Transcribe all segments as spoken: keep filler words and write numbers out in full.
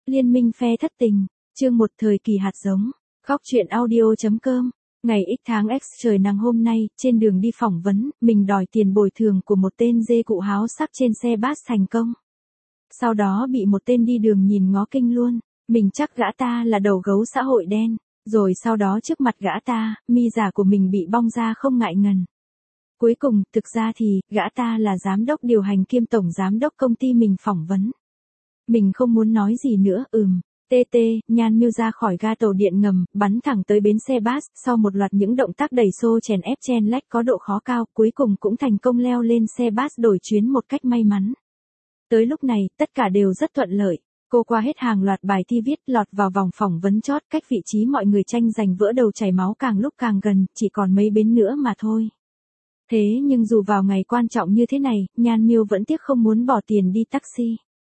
Liên minh phe thất tình, chương một thời kỳ hạt giống, góc truyện audio.com. Ngày X tháng X trời nắng hôm nay, trên đường đi phỏng vấn, mình đòi tiền bồi thường của một tên dê cụ háo sắc trên xe bus thành công. Sau đó bị một tên đi đường nhìn ngó kinh luôn, mình chắc gã ta là đầu gấu xã hội đen, rồi sau đó trước mặt gã ta, mi giả của mình bị bong ra không ngại ngần. Cuối cùng, thực ra thì, gã ta là giám đốc điều hành kiêm tổng giám đốc công ty mình phỏng vấn. Mình không muốn nói gì nữa, ừm. tê tê, Nhan Miêu ra khỏi ga tàu điện ngầm, bắn thẳng tới bến xe bus, sau một loạt những động tác đẩy xô chèn ép chen lách có độ khó cao, cuối cùng cũng thành công leo lên xe bus đổi chuyến một cách may mắn. Tới lúc này, tất cả đều rất thuận lợi. Cô qua hết hàng loạt bài thi viết, lọt vào vòng phỏng vấn chót, cách vị trí mọi người tranh giành vỡ đầu chảy máu càng lúc càng gần, chỉ còn mấy bến nữa mà thôi. Thế nhưng dù vào ngày quan trọng như thế này, Nhan Miêu vẫn tiếc không muốn bỏ tiền đi taxi.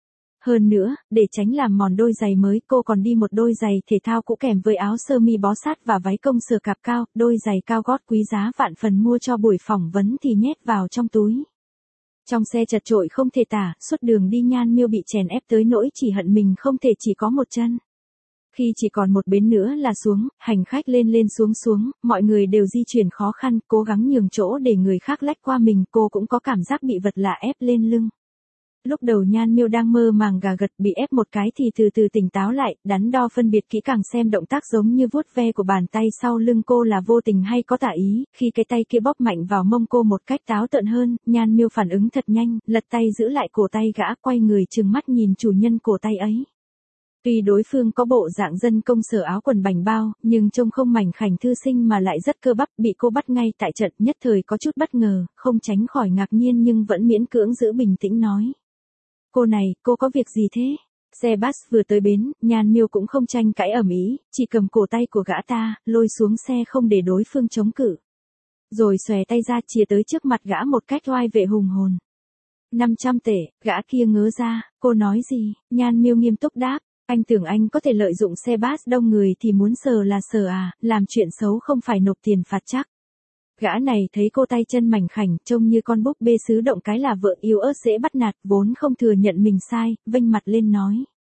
Hơn nữa, để tránh làm mòn đôi giày mới, cô còn đi một đôi giày thể thao cũ kèm với áo sơ mi bó sát và váy công sở cạp cao, đôi giày cao gót quý giá vạn phần mua cho buổi phỏng vấn thì nhét vào trong túi. Trong xe chật chội không thể tả, suốt đường đi Nhan Miêu bị chèn ép tới nỗi chỉ hận mình không thể chỉ có một chân. Khi chỉ còn một bến nữa là xuống, hành khách lên lên xuống xuống, mọi người đều di chuyển khó khăn, cố gắng nhường chỗ để người khác lách qua mình, cô cũng có cảm giác bị vật lạ ép lên lưng. Lúc đầu Nhan Miêu đang mơ màng gà gật, bị ép một cái thì từ từ tỉnh táo lại, đắn đo phân biệt kỹ càng xem động tác giống như vuốt ve của bàn tay sau lưng cô là vô tình hay có tả ý, khi cái tay kia bóp mạnh vào mông cô một cách táo tợn hơn, Nhan Miêu phản ứng thật nhanh, lật tay giữ lại cổ tay gã, quay người trừng mắt nhìn chủ nhân cổ tay ấy. Tuy đối phương có bộ dạng dân công sở áo quần bảnh bao, nhưng trông không mảnh khảnh thư sinh mà lại rất cơ bắp, bị cô bắt ngay tại trận, nhất thời có chút bất ngờ, không tránh khỏi ngạc nhiên nhưng vẫn miễn cưỡng giữ bình tĩnh nói. Cô này, cô có việc gì thế? Xe bus vừa tới bến, Nhan Miêu cũng không tranh cãi ầm ĩ, chỉ cầm cổ tay của gã ta, lôi xuống xe không để đối phương chống cự. Rồi xòe tay ra chìa tới trước mặt gã một cách oai vệ hùng hồn. năm trăm tệ, gã kia ngớ ra, cô nói gì? Nhan Miêu nghiêm túc đáp, anh tưởng anh có thể lợi dụng xe bus đông người thì muốn sờ là sờ à, làm chuyện xấu không phải nộp tiền phạt chắc. Gã này thấy cô tay chân mảnh khảnh, trông như con búp bê sứ động cái là vợ yếu ớt dễ bắt nạt, vốn không thừa nhận mình sai, vênh mặt lên nói.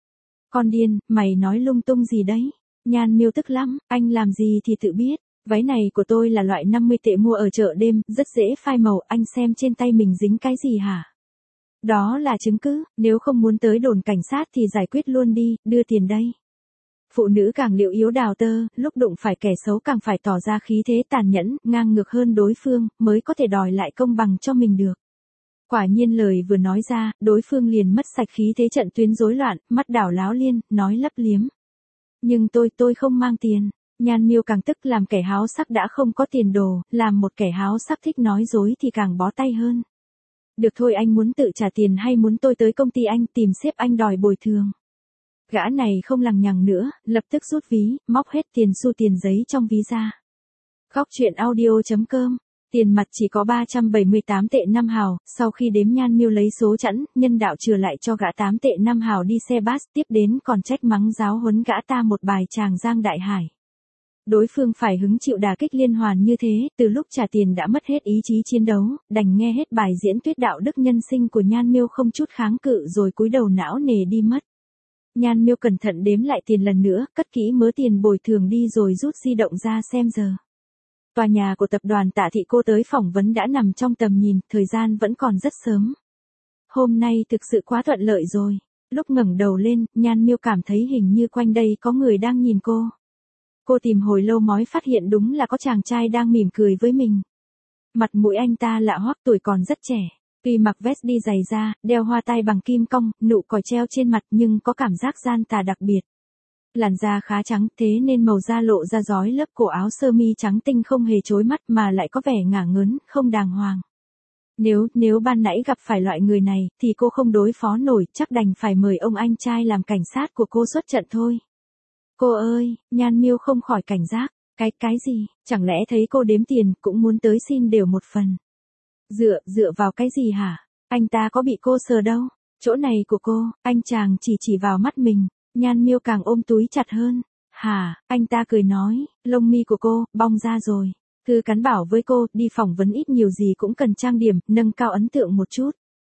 Con điên, mày nói lung tung gì đấy? Nhan Miêu tức lắm, anh làm gì thì tự biết, váy này của tôi là loại năm mươi tệ mua ở chợ đêm, rất dễ phai màu, anh xem trên tay mình dính cái gì hả? Đó là chứng cứ, nếu không muốn tới đồn cảnh sát thì giải quyết luôn đi, đưa tiền đây. Phụ nữ càng liệu yếu đào tơ, lúc đụng phải kẻ xấu càng phải tỏ ra khí thế tàn nhẫn, ngang ngược hơn đối phương, mới có thể đòi lại công bằng cho mình được. Quả nhiên lời vừa nói ra, đối phương liền mất sạch khí thế trận tuyến rối loạn, mắt đảo láo liên, nói lấp liếm. Nhưng tôi, tôi không mang tiền. Nhan Miêu càng tức làm kẻ háo sắc đã không có tiền đồ, làm một kẻ háo sắc thích nói dối thì càng bó tay hơn. Được thôi, anh muốn tự trả tiền hay muốn tôi tới công ty anh tìm sếp anh đòi bồi thường? Gã này không lằng nhằng nữa, lập tức rút ví, móc hết tiền xu tiền giấy trong ví ra. Góc truyện audio.com, tiền mặt chỉ có ba trăm bảy mươi tám tệ năm hào, sau khi đếm Nhan Miêu lấy số chẵn, nhân đạo trừ lại cho gã tám tệ năm hào đi xe bus, tiếp đến còn trách mắng giáo huấn gã ta một bài tràng giang đại hải. Đối phương phải hứng chịu đả kích liên hoàn như thế, từ lúc trả tiền đã mất hết ý chí chiến đấu, đành nghe hết bài diễn thuyết đạo đức nhân sinh của Nhan Miêu không chút kháng cự rồi cúi đầu não nề đi mất. Nhan Miêu cẩn thận đếm lại tiền lần nữa, cất kỹ mớ tiền bồi thường đi rồi rút di động ra xem giờ. Tòa nhà của tập đoàn Tạ Thị cô tới phỏng vấn đã nằm trong tầm nhìn, thời gian vẫn còn rất sớm. Hôm nay thực sự quá thuận lợi rồi. Lúc ngẩng đầu lên, Nhan Miêu cảm thấy hình như quanh đây có người đang nhìn cô. Cô tìm hồi lâu mới phát hiện đúng là có chàng trai đang mỉm cười với mình. Mặt mũi anh ta lạ hoắc, tuổi còn rất trẻ. Tuy mặc vest đi giày da, đeo hoa tai bằng kim cong, nụ còi treo trên mặt nhưng có cảm giác gian tà đặc biệt. Làn da khá trắng, thế nên màu da lộ ra rói lớp cổ áo sơ mi trắng tinh không hề chói mắt mà lại có vẻ ngả ngớn, không đàng hoàng. Nếu, nếu ban nãy gặp phải loại người này, thì cô không đối phó nổi, chắc đành phải mời ông anh trai làm cảnh sát của cô xuất trận thôi. Cô ơi, Nhan Miêu không khỏi cảnh giác, cái, cái gì, chẳng lẽ thấy cô đếm tiền, cũng muốn tới xin đều một phần. Dựa, dựa vào cái gì hả? Anh ta có bị cô sờ đâu? Chỗ này của cô, anh chàng chỉ chỉ vào mắt mình, Nhan Miêu càng ôm túi chặt hơn. Hả, anh ta cười nói, lông mi của cô, bong ra rồi. Thư cắn bảo với cô, đi phỏng vấn ít nhiều gì cũng cần trang điểm, nâng cao ấn tượng một chút.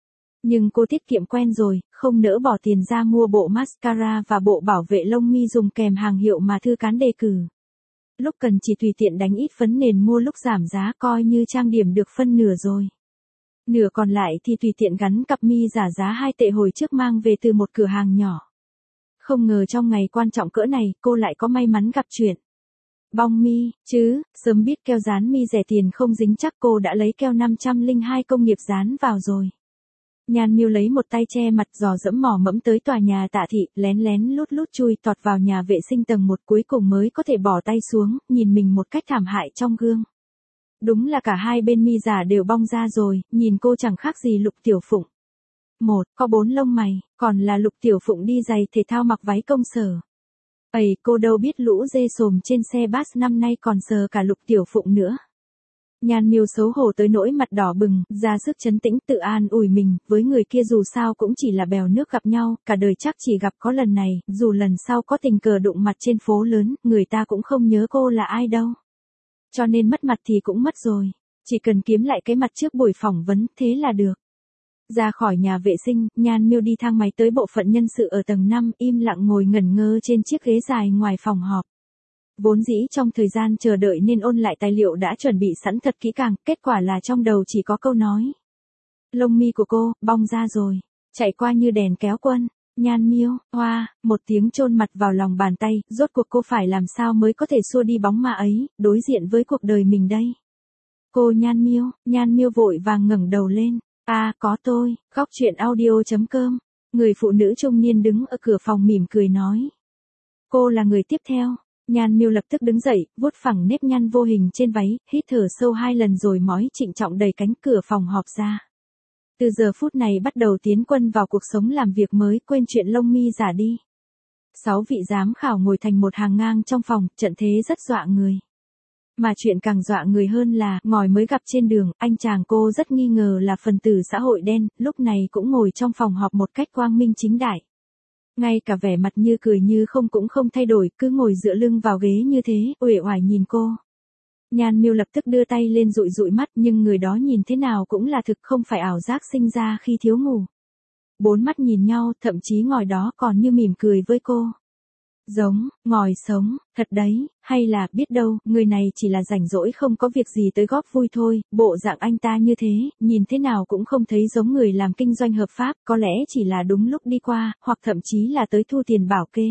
Nhưng cô tiết kiệm quen rồi, không nỡ bỏ tiền ra mua bộ mascara và bộ bảo vệ lông mi dùng kèm hàng hiệu mà thư cán đề cử. Lúc cần chỉ tùy tiện đánh ít phấn nền mua lúc giảm giá coi như trang điểm được phân nửa rồi. Nửa còn lại thì tùy tiện gắn cặp mi giả giá hai tệ hồi trước mang về từ một cửa hàng nhỏ. Không ngờ trong ngày quan trọng cỡ này cô lại có may mắn gặp chuyện. Bong mi, chứ, sớm biết keo dán mi rẻ tiền không dính chắc cô đã lấy keo năm trăm lẻ hai công nghiệp dán vào rồi. Nhan Miêu lấy một tay che mặt dò dẫm mò mẫm tới tòa nhà Tạ Thị, lén lén lút lút chui tọt vào nhà vệ sinh tầng một cuối cùng mới có thể bỏ tay xuống, nhìn mình một cách thảm hại trong gương. Đúng là cả hai bên mi giả đều bong ra rồi, nhìn cô chẳng khác gì Lục Tiểu Phụng. Một, có bốn lông mày, còn là Lục Tiểu Phụng đi giày thể thao mặc váy công sở. Ây, cô đâu biết lũ dê sồm trên xe bus năm nay còn sờ cả Lục Tiểu Phụng nữa. Nhan Miêu xấu hổ tới nỗi mặt đỏ bừng, ra sức trấn tĩnh tự an ủi mình, với người kia dù sao cũng chỉ là bèo nước gặp nhau, cả đời chắc chỉ gặp có lần này, dù lần sau có tình cờ đụng mặt trên phố lớn, người ta cũng không nhớ cô là ai đâu. Cho nên mất mặt thì cũng mất rồi, chỉ cần kiếm lại cái mặt trước buổi phỏng vấn, thế là được. Ra khỏi nhà vệ sinh, Nhan Miêu đi thang máy tới bộ phận nhân sự ở tầng năm, im lặng ngồi ngẩn ngơ trên chiếc ghế dài ngoài phòng họp. Vốn dĩ trong thời gian chờ đợi nên ôn lại tài liệu đã chuẩn bị sẵn thật kỹ càng, kết quả là trong đầu chỉ có câu nói. Lông mi của cô, bong ra rồi, chạy qua như đèn kéo quân. Nhan Miêu, hoa, một tiếng chôn mặt vào lòng bàn tay, rốt cuộc cô phải làm sao mới có thể xua đi bóng ma ấy, đối diện với cuộc đời mình đây. Cô Nhan Miêu, Nhan Miêu vội vàng ngẩng đầu lên. À, có tôi, góc chuyện audio chấm com. Người phụ nữ trung niên đứng ở cửa phòng mỉm cười nói. Cô là người tiếp theo. Nhan Miêu lập tức đứng dậy, vuốt phẳng nếp nhăn vô hình trên váy, hít thở sâu hai lần rồi mói trịnh trọng đẩy cánh cửa phòng họp ra. Từ giờ phút này bắt đầu tiến quân vào cuộc sống làm việc mới, quên chuyện lông mi giả đi. Sáu vị giám khảo ngồi thành một hàng ngang trong phòng, trận thế rất dọa người. Mà chuyện càng dọa người hơn là, ngồi mới gặp trên đường, anh chàng cô rất nghi ngờ là phần tử xã hội đen, lúc này cũng ngồi trong phòng họp một cách quang minh chính đại. Ngay cả vẻ mặt như cười như không cũng không thay đổi, cứ ngồi dựa lưng vào ghế như thế, uể oải nhìn cô. Nhan Miêu lập tức đưa tay lên dụi dụi mắt, nhưng người đó nhìn thế nào cũng là thực, không phải ảo giác sinh ra khi thiếu ngủ. Bốn mắt nhìn nhau, thậm chí ngồi đó còn như mỉm cười với cô. Giống, ngồi sống, thật đấy, hay là, biết đâu, người này chỉ là rảnh rỗi không có việc gì tới góp vui thôi, bộ dạng anh ta như thế, nhìn thế nào cũng không thấy giống người làm kinh doanh hợp pháp, có lẽ chỉ là đúng lúc đi qua, hoặc thậm chí là tới thu tiền bảo kê.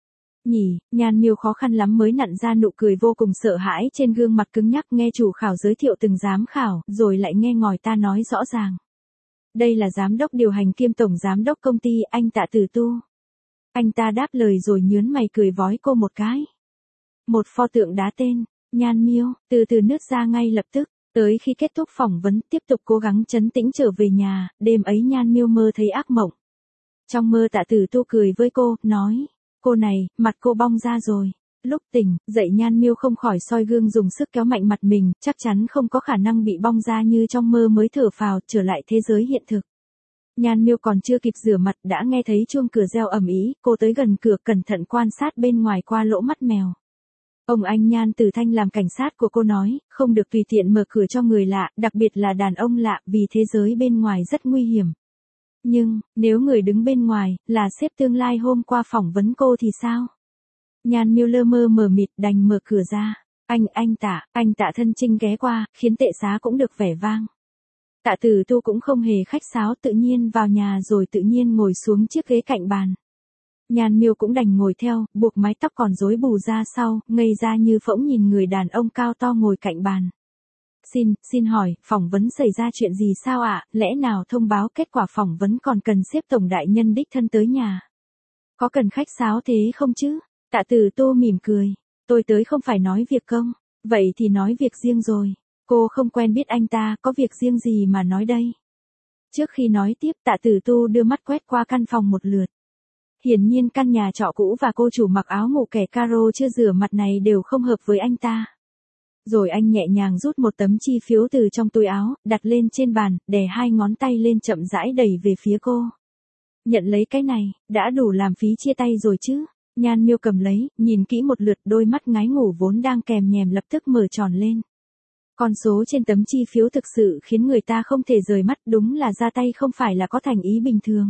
Nhỉ, Nhan Miêu khó khăn lắm mới nặn ra nụ cười vô cùng sợ hãi trên gương mặt cứng nhắc, nghe chủ khảo giới thiệu từng giám khảo, rồi lại nghe ngòi ta nói rõ ràng. Đây là giám đốc điều hành kiêm tổng giám đốc công ty, anh Tạ Tử Tu. Anh ta đáp lời rồi nhớn mày cười vói cô một cái. Một pho tượng đá tên, Nhan Miêu, từ từ nứt ra ngay lập tức. Tới khi kết thúc phỏng vấn, tiếp tục cố gắng trấn tĩnh trở về nhà, đêm ấy Nhan Miêu mơ thấy ác mộng. Trong mơ Tạ Tử Tu cười với cô, nói, cô này, mặt cô bong ra rồi. Lúc tỉnh, dậy Nhan Miêu không khỏi soi gương dùng sức kéo mạnh mặt mình, chắc chắn không có khả năng bị bong ra như trong mơ mới thở phào, trở lại thế giới hiện thực. Nhan Miêu còn chưa kịp rửa mặt đã nghe thấy chuông cửa reo ầm ĩ, cô tới gần cửa cẩn thận quan sát bên ngoài qua lỗ mắt mèo. Ông anh Nhan Tử Thanh làm cảnh sát của cô nói, không được tùy tiện mở cửa cho người lạ, đặc biệt là đàn ông lạ, vì thế giới bên ngoài rất nguy hiểm. Nhưng, nếu người đứng bên ngoài, là sếp tương lai hôm qua phỏng vấn cô thì sao? Nhan Miêu lơ mơ mờ mịt đành mở cửa ra. Anh, anh Tạ, anh Tạ thân trinh ghé qua, khiến tệ xá cũng được vẻ vang. Tạ Tử Tu cũng không hề khách sáo, tự nhiên vào nhà rồi tự nhiên ngồi xuống chiếc ghế cạnh bàn. Nhan Miêu cũng đành ngồi theo, buộc mái tóc còn rối bù ra sau, ngây ra như phỗng nhìn người đàn ông cao to ngồi cạnh bàn. Xin, xin hỏi, phỏng vấn xảy ra chuyện gì sao ạ, lẽ nào thông báo kết quả phỏng vấn còn cần xếp tổng đại nhân đích thân tới nhà? Có cần khách sáo thế không chứ? Tạ Tử Tu mỉm cười. Tôi tới không phải nói việc công, vậy thì nói việc riêng rồi. Cô không quen biết anh ta, có việc riêng gì mà nói đây? Trước khi nói tiếp, Tạ Tử Tu đưa mắt quét qua căn phòng một lượt. Hiển nhiên căn nhà trọ cũ và cô chủ mặc áo ngủ kẻ caro chưa rửa mặt này đều không hợp với anh ta. Rồi anh nhẹ nhàng rút một tấm chi phiếu từ trong túi áo, đặt lên trên bàn, đè hai ngón tay lên chậm rãi đẩy về phía cô. Nhận lấy cái này, đã đủ làm phí chia tay rồi chứ? Nhan Miêu cầm lấy, nhìn kỹ một lượt, đôi mắt ngái ngủ vốn đang kèm nhèm lập tức mở tròn lên. Con số trên tấm chi phiếu thực sự khiến người ta không thể rời mắt, đúng là ra tay không phải là có thành ý bình thường.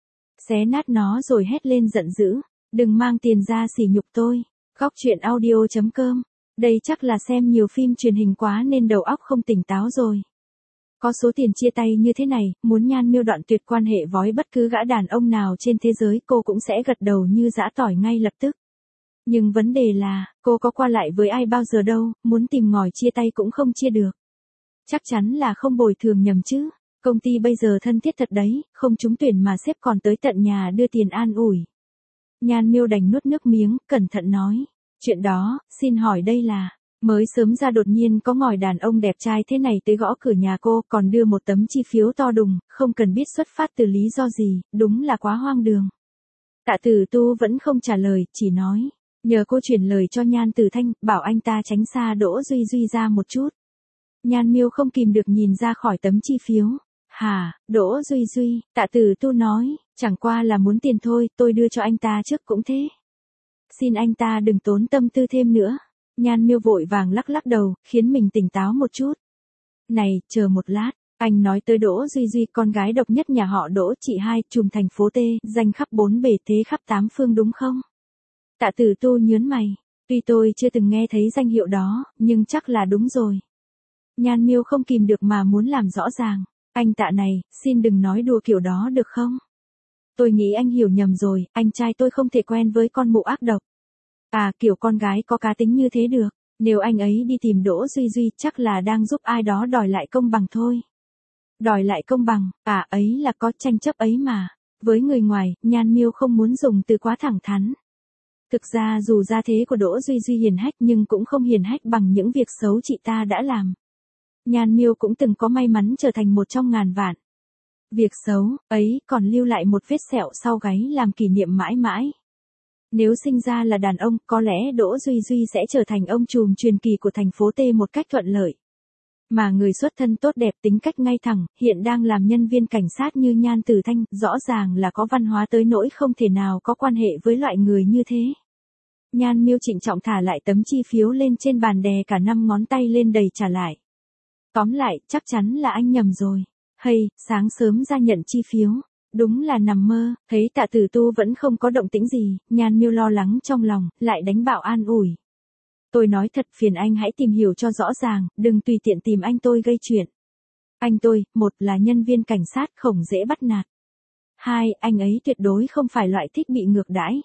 Xé nát nó rồi hét lên giận dữ, đừng mang tiền ra sỉ nhục tôi. Góc truyện audio chấm com. Đây chắc là xem nhiều phim truyền hình quá nên đầu óc không tỉnh táo rồi. Có số tiền chia tay như thế này, muốn Nhan Miêu đoạn tuyệt quan hệ với bất cứ gã đàn ông nào trên thế giới cô cũng sẽ gật đầu như giã tỏi ngay lập tức. Nhưng vấn đề là, cô có qua lại với ai bao giờ đâu, muốn tìm ngòi chia tay cũng không chia được. Chắc chắn là không bồi thường nhầm chứ, công ty bây giờ thân thiết thật đấy, không trúng tuyển mà sếp còn tới tận nhà đưa tiền an ủi. Nhan Miêu đành nuốt nước miếng, cẩn thận nói, chuyện đó, xin hỏi đây là, mới sớm ra đột nhiên có ngòi đàn ông đẹp trai thế này tới gõ cửa nhà cô, còn đưa một tấm chi phiếu to đùng, không cần biết xuất phát từ lý do gì, đúng là quá hoang đường. Tạ Tử Tu vẫn không trả lời, chỉ nói, nhờ cô chuyển lời cho Nhan Tử Thanh, bảo anh ta tránh xa Đỗ Duy Duy ra một chút. Nhan Miêu không kìm được nhìn ra khỏi tấm chi phiếu. Hả, Đỗ Duy Duy, Tạ Tử Tu nói, chẳng qua là muốn tiền thôi, tôi đưa cho anh ta trước cũng thế. Xin anh ta đừng tốn tâm tư thêm nữa. Nhan Miêu vội vàng lắc lắc đầu, khiến mình tỉnh táo một chút. Này, chờ một lát, anh nói tới Đỗ Duy Duy, con gái độc nhất nhà họ Đỗ, chị hai, trùm thành phố T, danh khắp bốn bề thế khắp tám phương đúng không? Tạ Tử Tu nhớn mày, tuy tôi chưa từng nghe thấy danh hiệu đó, nhưng chắc là đúng rồi. Nhan Miêu không kìm được mà muốn làm rõ ràng, anh Tạ này, xin đừng nói đùa kiểu đó được không? Tôi nghĩ anh hiểu nhầm rồi, anh trai tôi không thể quen với con mụ ác độc. À, kiểu con gái có cá tính như thế được, nếu anh ấy đi tìm Đỗ Duy Duy chắc là đang giúp ai đó đòi lại công bằng thôi. Đòi lại công bằng, à ấy là có tranh chấp ấy mà. Với người ngoài, Nhan Miêu không muốn dùng từ quá thẳng thắn. Thực ra dù gia thế của Đỗ Duy Duy hiền hách nhưng cũng không hiền hách bằng những việc xấu chị ta đã làm. Nhan Miêu cũng từng có may mắn trở thành một trong ngàn vạn. Việc xấu, ấy còn lưu lại một vết sẹo sau gáy làm kỷ niệm mãi mãi. Nếu sinh ra là đàn ông, có lẽ Đỗ Duy Duy sẽ trở thành ông trùm truyền kỳ của thành phố T một cách thuận lợi. Mà người xuất thân tốt đẹp tính cách ngay thẳng, hiện đang làm nhân viên cảnh sát như Nhan Tử Thanh, rõ ràng là có văn hóa tới nỗi không thể nào có quan hệ với loại người như thế. Nhan Miêu trịnh trọng thả lại tấm chi phiếu lên trên bàn, đè cả năm ngón tay lên đầy trả lại. Tóm lại, chắc chắn là anh nhầm rồi. Hay, sáng sớm ra nhận chi phiếu. Đúng là nằm mơ, thấy Tạ Tử Tu vẫn không có động tĩnh gì, Nhan Miêu lo lắng trong lòng, lại đánh bảo an ủi. Tôi nói thật, phiền anh hãy tìm hiểu cho rõ ràng, đừng tùy tiện tìm anh tôi gây chuyện. Anh tôi, một là nhân viên cảnh sát không dễ bắt nạt. Hai, anh ấy tuyệt đối không phải loại thích bị ngược đãi.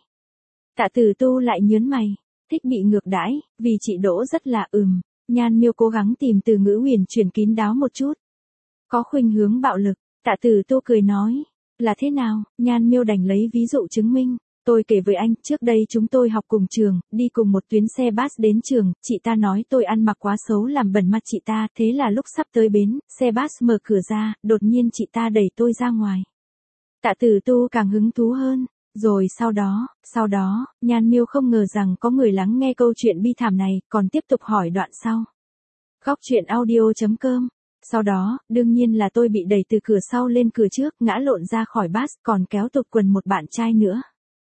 Tạ Tử Tu lại nhớn mày, thích bị ngược đãi, vì chị Đỗ rất là ừm. Nhan Miêu cố gắng tìm từ ngữ huyền chuyển kín đáo một chút. Có khuynh hướng bạo lực, Tạ Tử Tu cười nói. Là thế nào? Nhan Miêu đành lấy ví dụ chứng minh. Tôi kể với anh, trước đây chúng tôi học cùng trường, đi cùng một tuyến xe bus đến trường, chị ta nói tôi ăn mặc quá xấu làm bẩn mặt chị ta, thế là lúc sắp tới bến, xe bus mở cửa ra, đột nhiên chị ta đẩy tôi ra ngoài. Tạ Tử Tu càng hứng thú hơn. Rồi sau đó, sau đó, Nhan Miêu không ngờ rằng có người lắng nghe câu chuyện bi thảm này, còn tiếp tục hỏi đoạn sau. Góc truyện audio chấm com. Sau đó, đương nhiên là tôi bị đẩy từ cửa sau lên cửa trước, ngã lộn ra khỏi bus, còn kéo tụt quần một bạn trai nữa.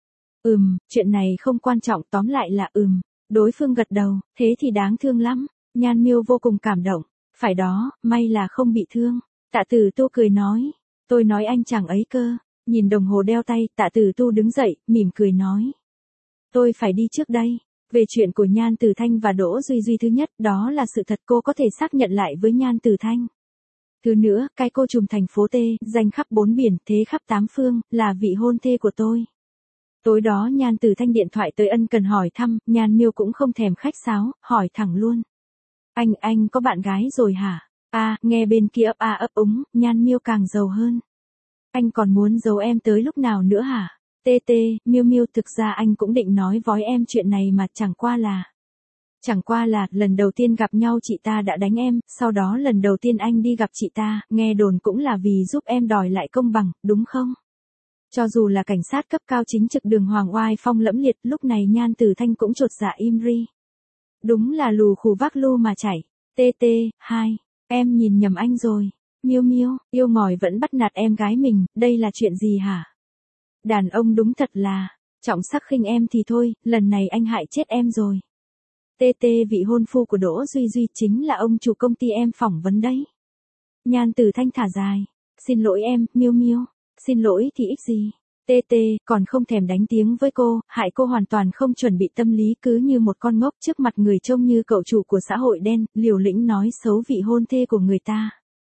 Ừm, chuyện này không quan trọng, tóm lại là ừm. Đối phương gật đầu, thế thì đáng thương lắm. Nhan Miêu vô cùng cảm động. Phải đó, may là không bị thương. Tạ Tử Tu cười nói. Tôi nói anh chẳng ấy cơ. Nhìn đồng hồ đeo tay, Tạ Tử Tu đứng dậy, mỉm cười nói. Tôi phải đi trước đây. Về chuyện của Nhan Tử Thanh và Đỗ Duy Duy, thứ nhất, đó là sự thật cô có thể xác nhận lại với Nhan Tử Thanh. Thứ nữa, cái cô trùm thành phố T, danh khắp bốn biển, thế khắp tám phương, là vị hôn thê của tôi. Tối đó Nhan Tử Thanh điện thoại tới ân cần hỏi thăm, Nhan Miêu cũng không thèm khách sáo, hỏi thẳng luôn. Anh, anh có bạn gái rồi hả? À, nghe bên kia ấp a ấp úng, Nhan Miêu càng giàu hơn. Anh còn muốn giấu em tới lúc nào nữa hả? Tê tê, Miêu Miêu, thực ra anh cũng định nói với em chuyện này mà chẳng qua là. Chẳng qua là, lần đầu tiên gặp nhau chị ta đã đánh em, sau đó lần đầu tiên anh đi gặp chị ta, nghe đồn cũng là vì giúp em đòi lại công bằng, đúng không? Cho dù là cảnh sát cấp cao chính trực đường hoàng oai phong lẫm liệt, lúc này Nhan Tử Thanh cũng chột dạ im ri. Đúng là lù khù vác lu mà chảy. Tê tê, hai, em nhìn nhầm anh rồi. Miêu Miêu, yêu ngòi vẫn bắt nạt em gái mình, đây là chuyện gì hả? Đàn ông đúng thật là, trọng sắc khinh em thì thôi, lần này anh hại chết em rồi. tê tê vị hôn phu của Đỗ Duy Duy chính là ông chủ công ty em phỏng vấn đấy. Nhan Tử Thanh thả dài. Xin lỗi em, Miêu Miêu. Xin lỗi thì ích gì. tê tê, còn không thèm đánh tiếng với cô, hại cô hoàn toàn không chuẩn bị tâm lý, cứ như một con ngốc trước mặt người trông như cậu chủ của xã hội đen, liều lĩnh nói xấu vị hôn thê của người ta.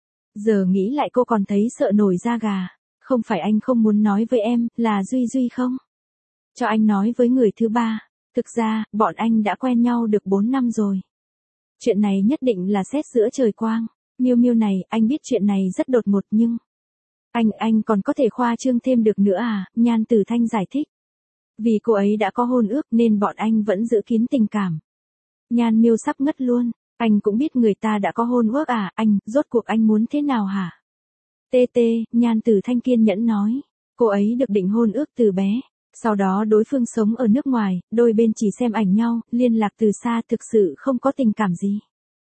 Giờ nghĩ lại cô còn thấy sợ nổi da gà. Không phải anh không muốn nói với em, là Duy Duy không? Cho anh nói với người thứ ba. Thực ra, bọn anh đã quen nhau được bốn năm rồi. Chuyện này nhất định là sét giữa trời quang. Miêu Miêu này, anh biết chuyện này rất đột ngột nhưng... Anh, anh còn có thể khoa trương thêm được nữa à, Nhan Tử Thanh giải thích. Vì cô ấy đã có hôn ước nên bọn anh vẫn giữ kín tình cảm. Nhan Miêu sắp ngất luôn. Anh cũng biết người ta đã có hôn ước à, anh, rốt cuộc anh muốn thế nào hả? tê tê, Nhan Tử Thanh kiên nhẫn nói. Cô ấy được định hôn ước từ bé. Sau đó đối phương sống ở nước ngoài, đôi bên chỉ xem ảnh nhau, liên lạc từ xa, thực sự không có tình cảm gì.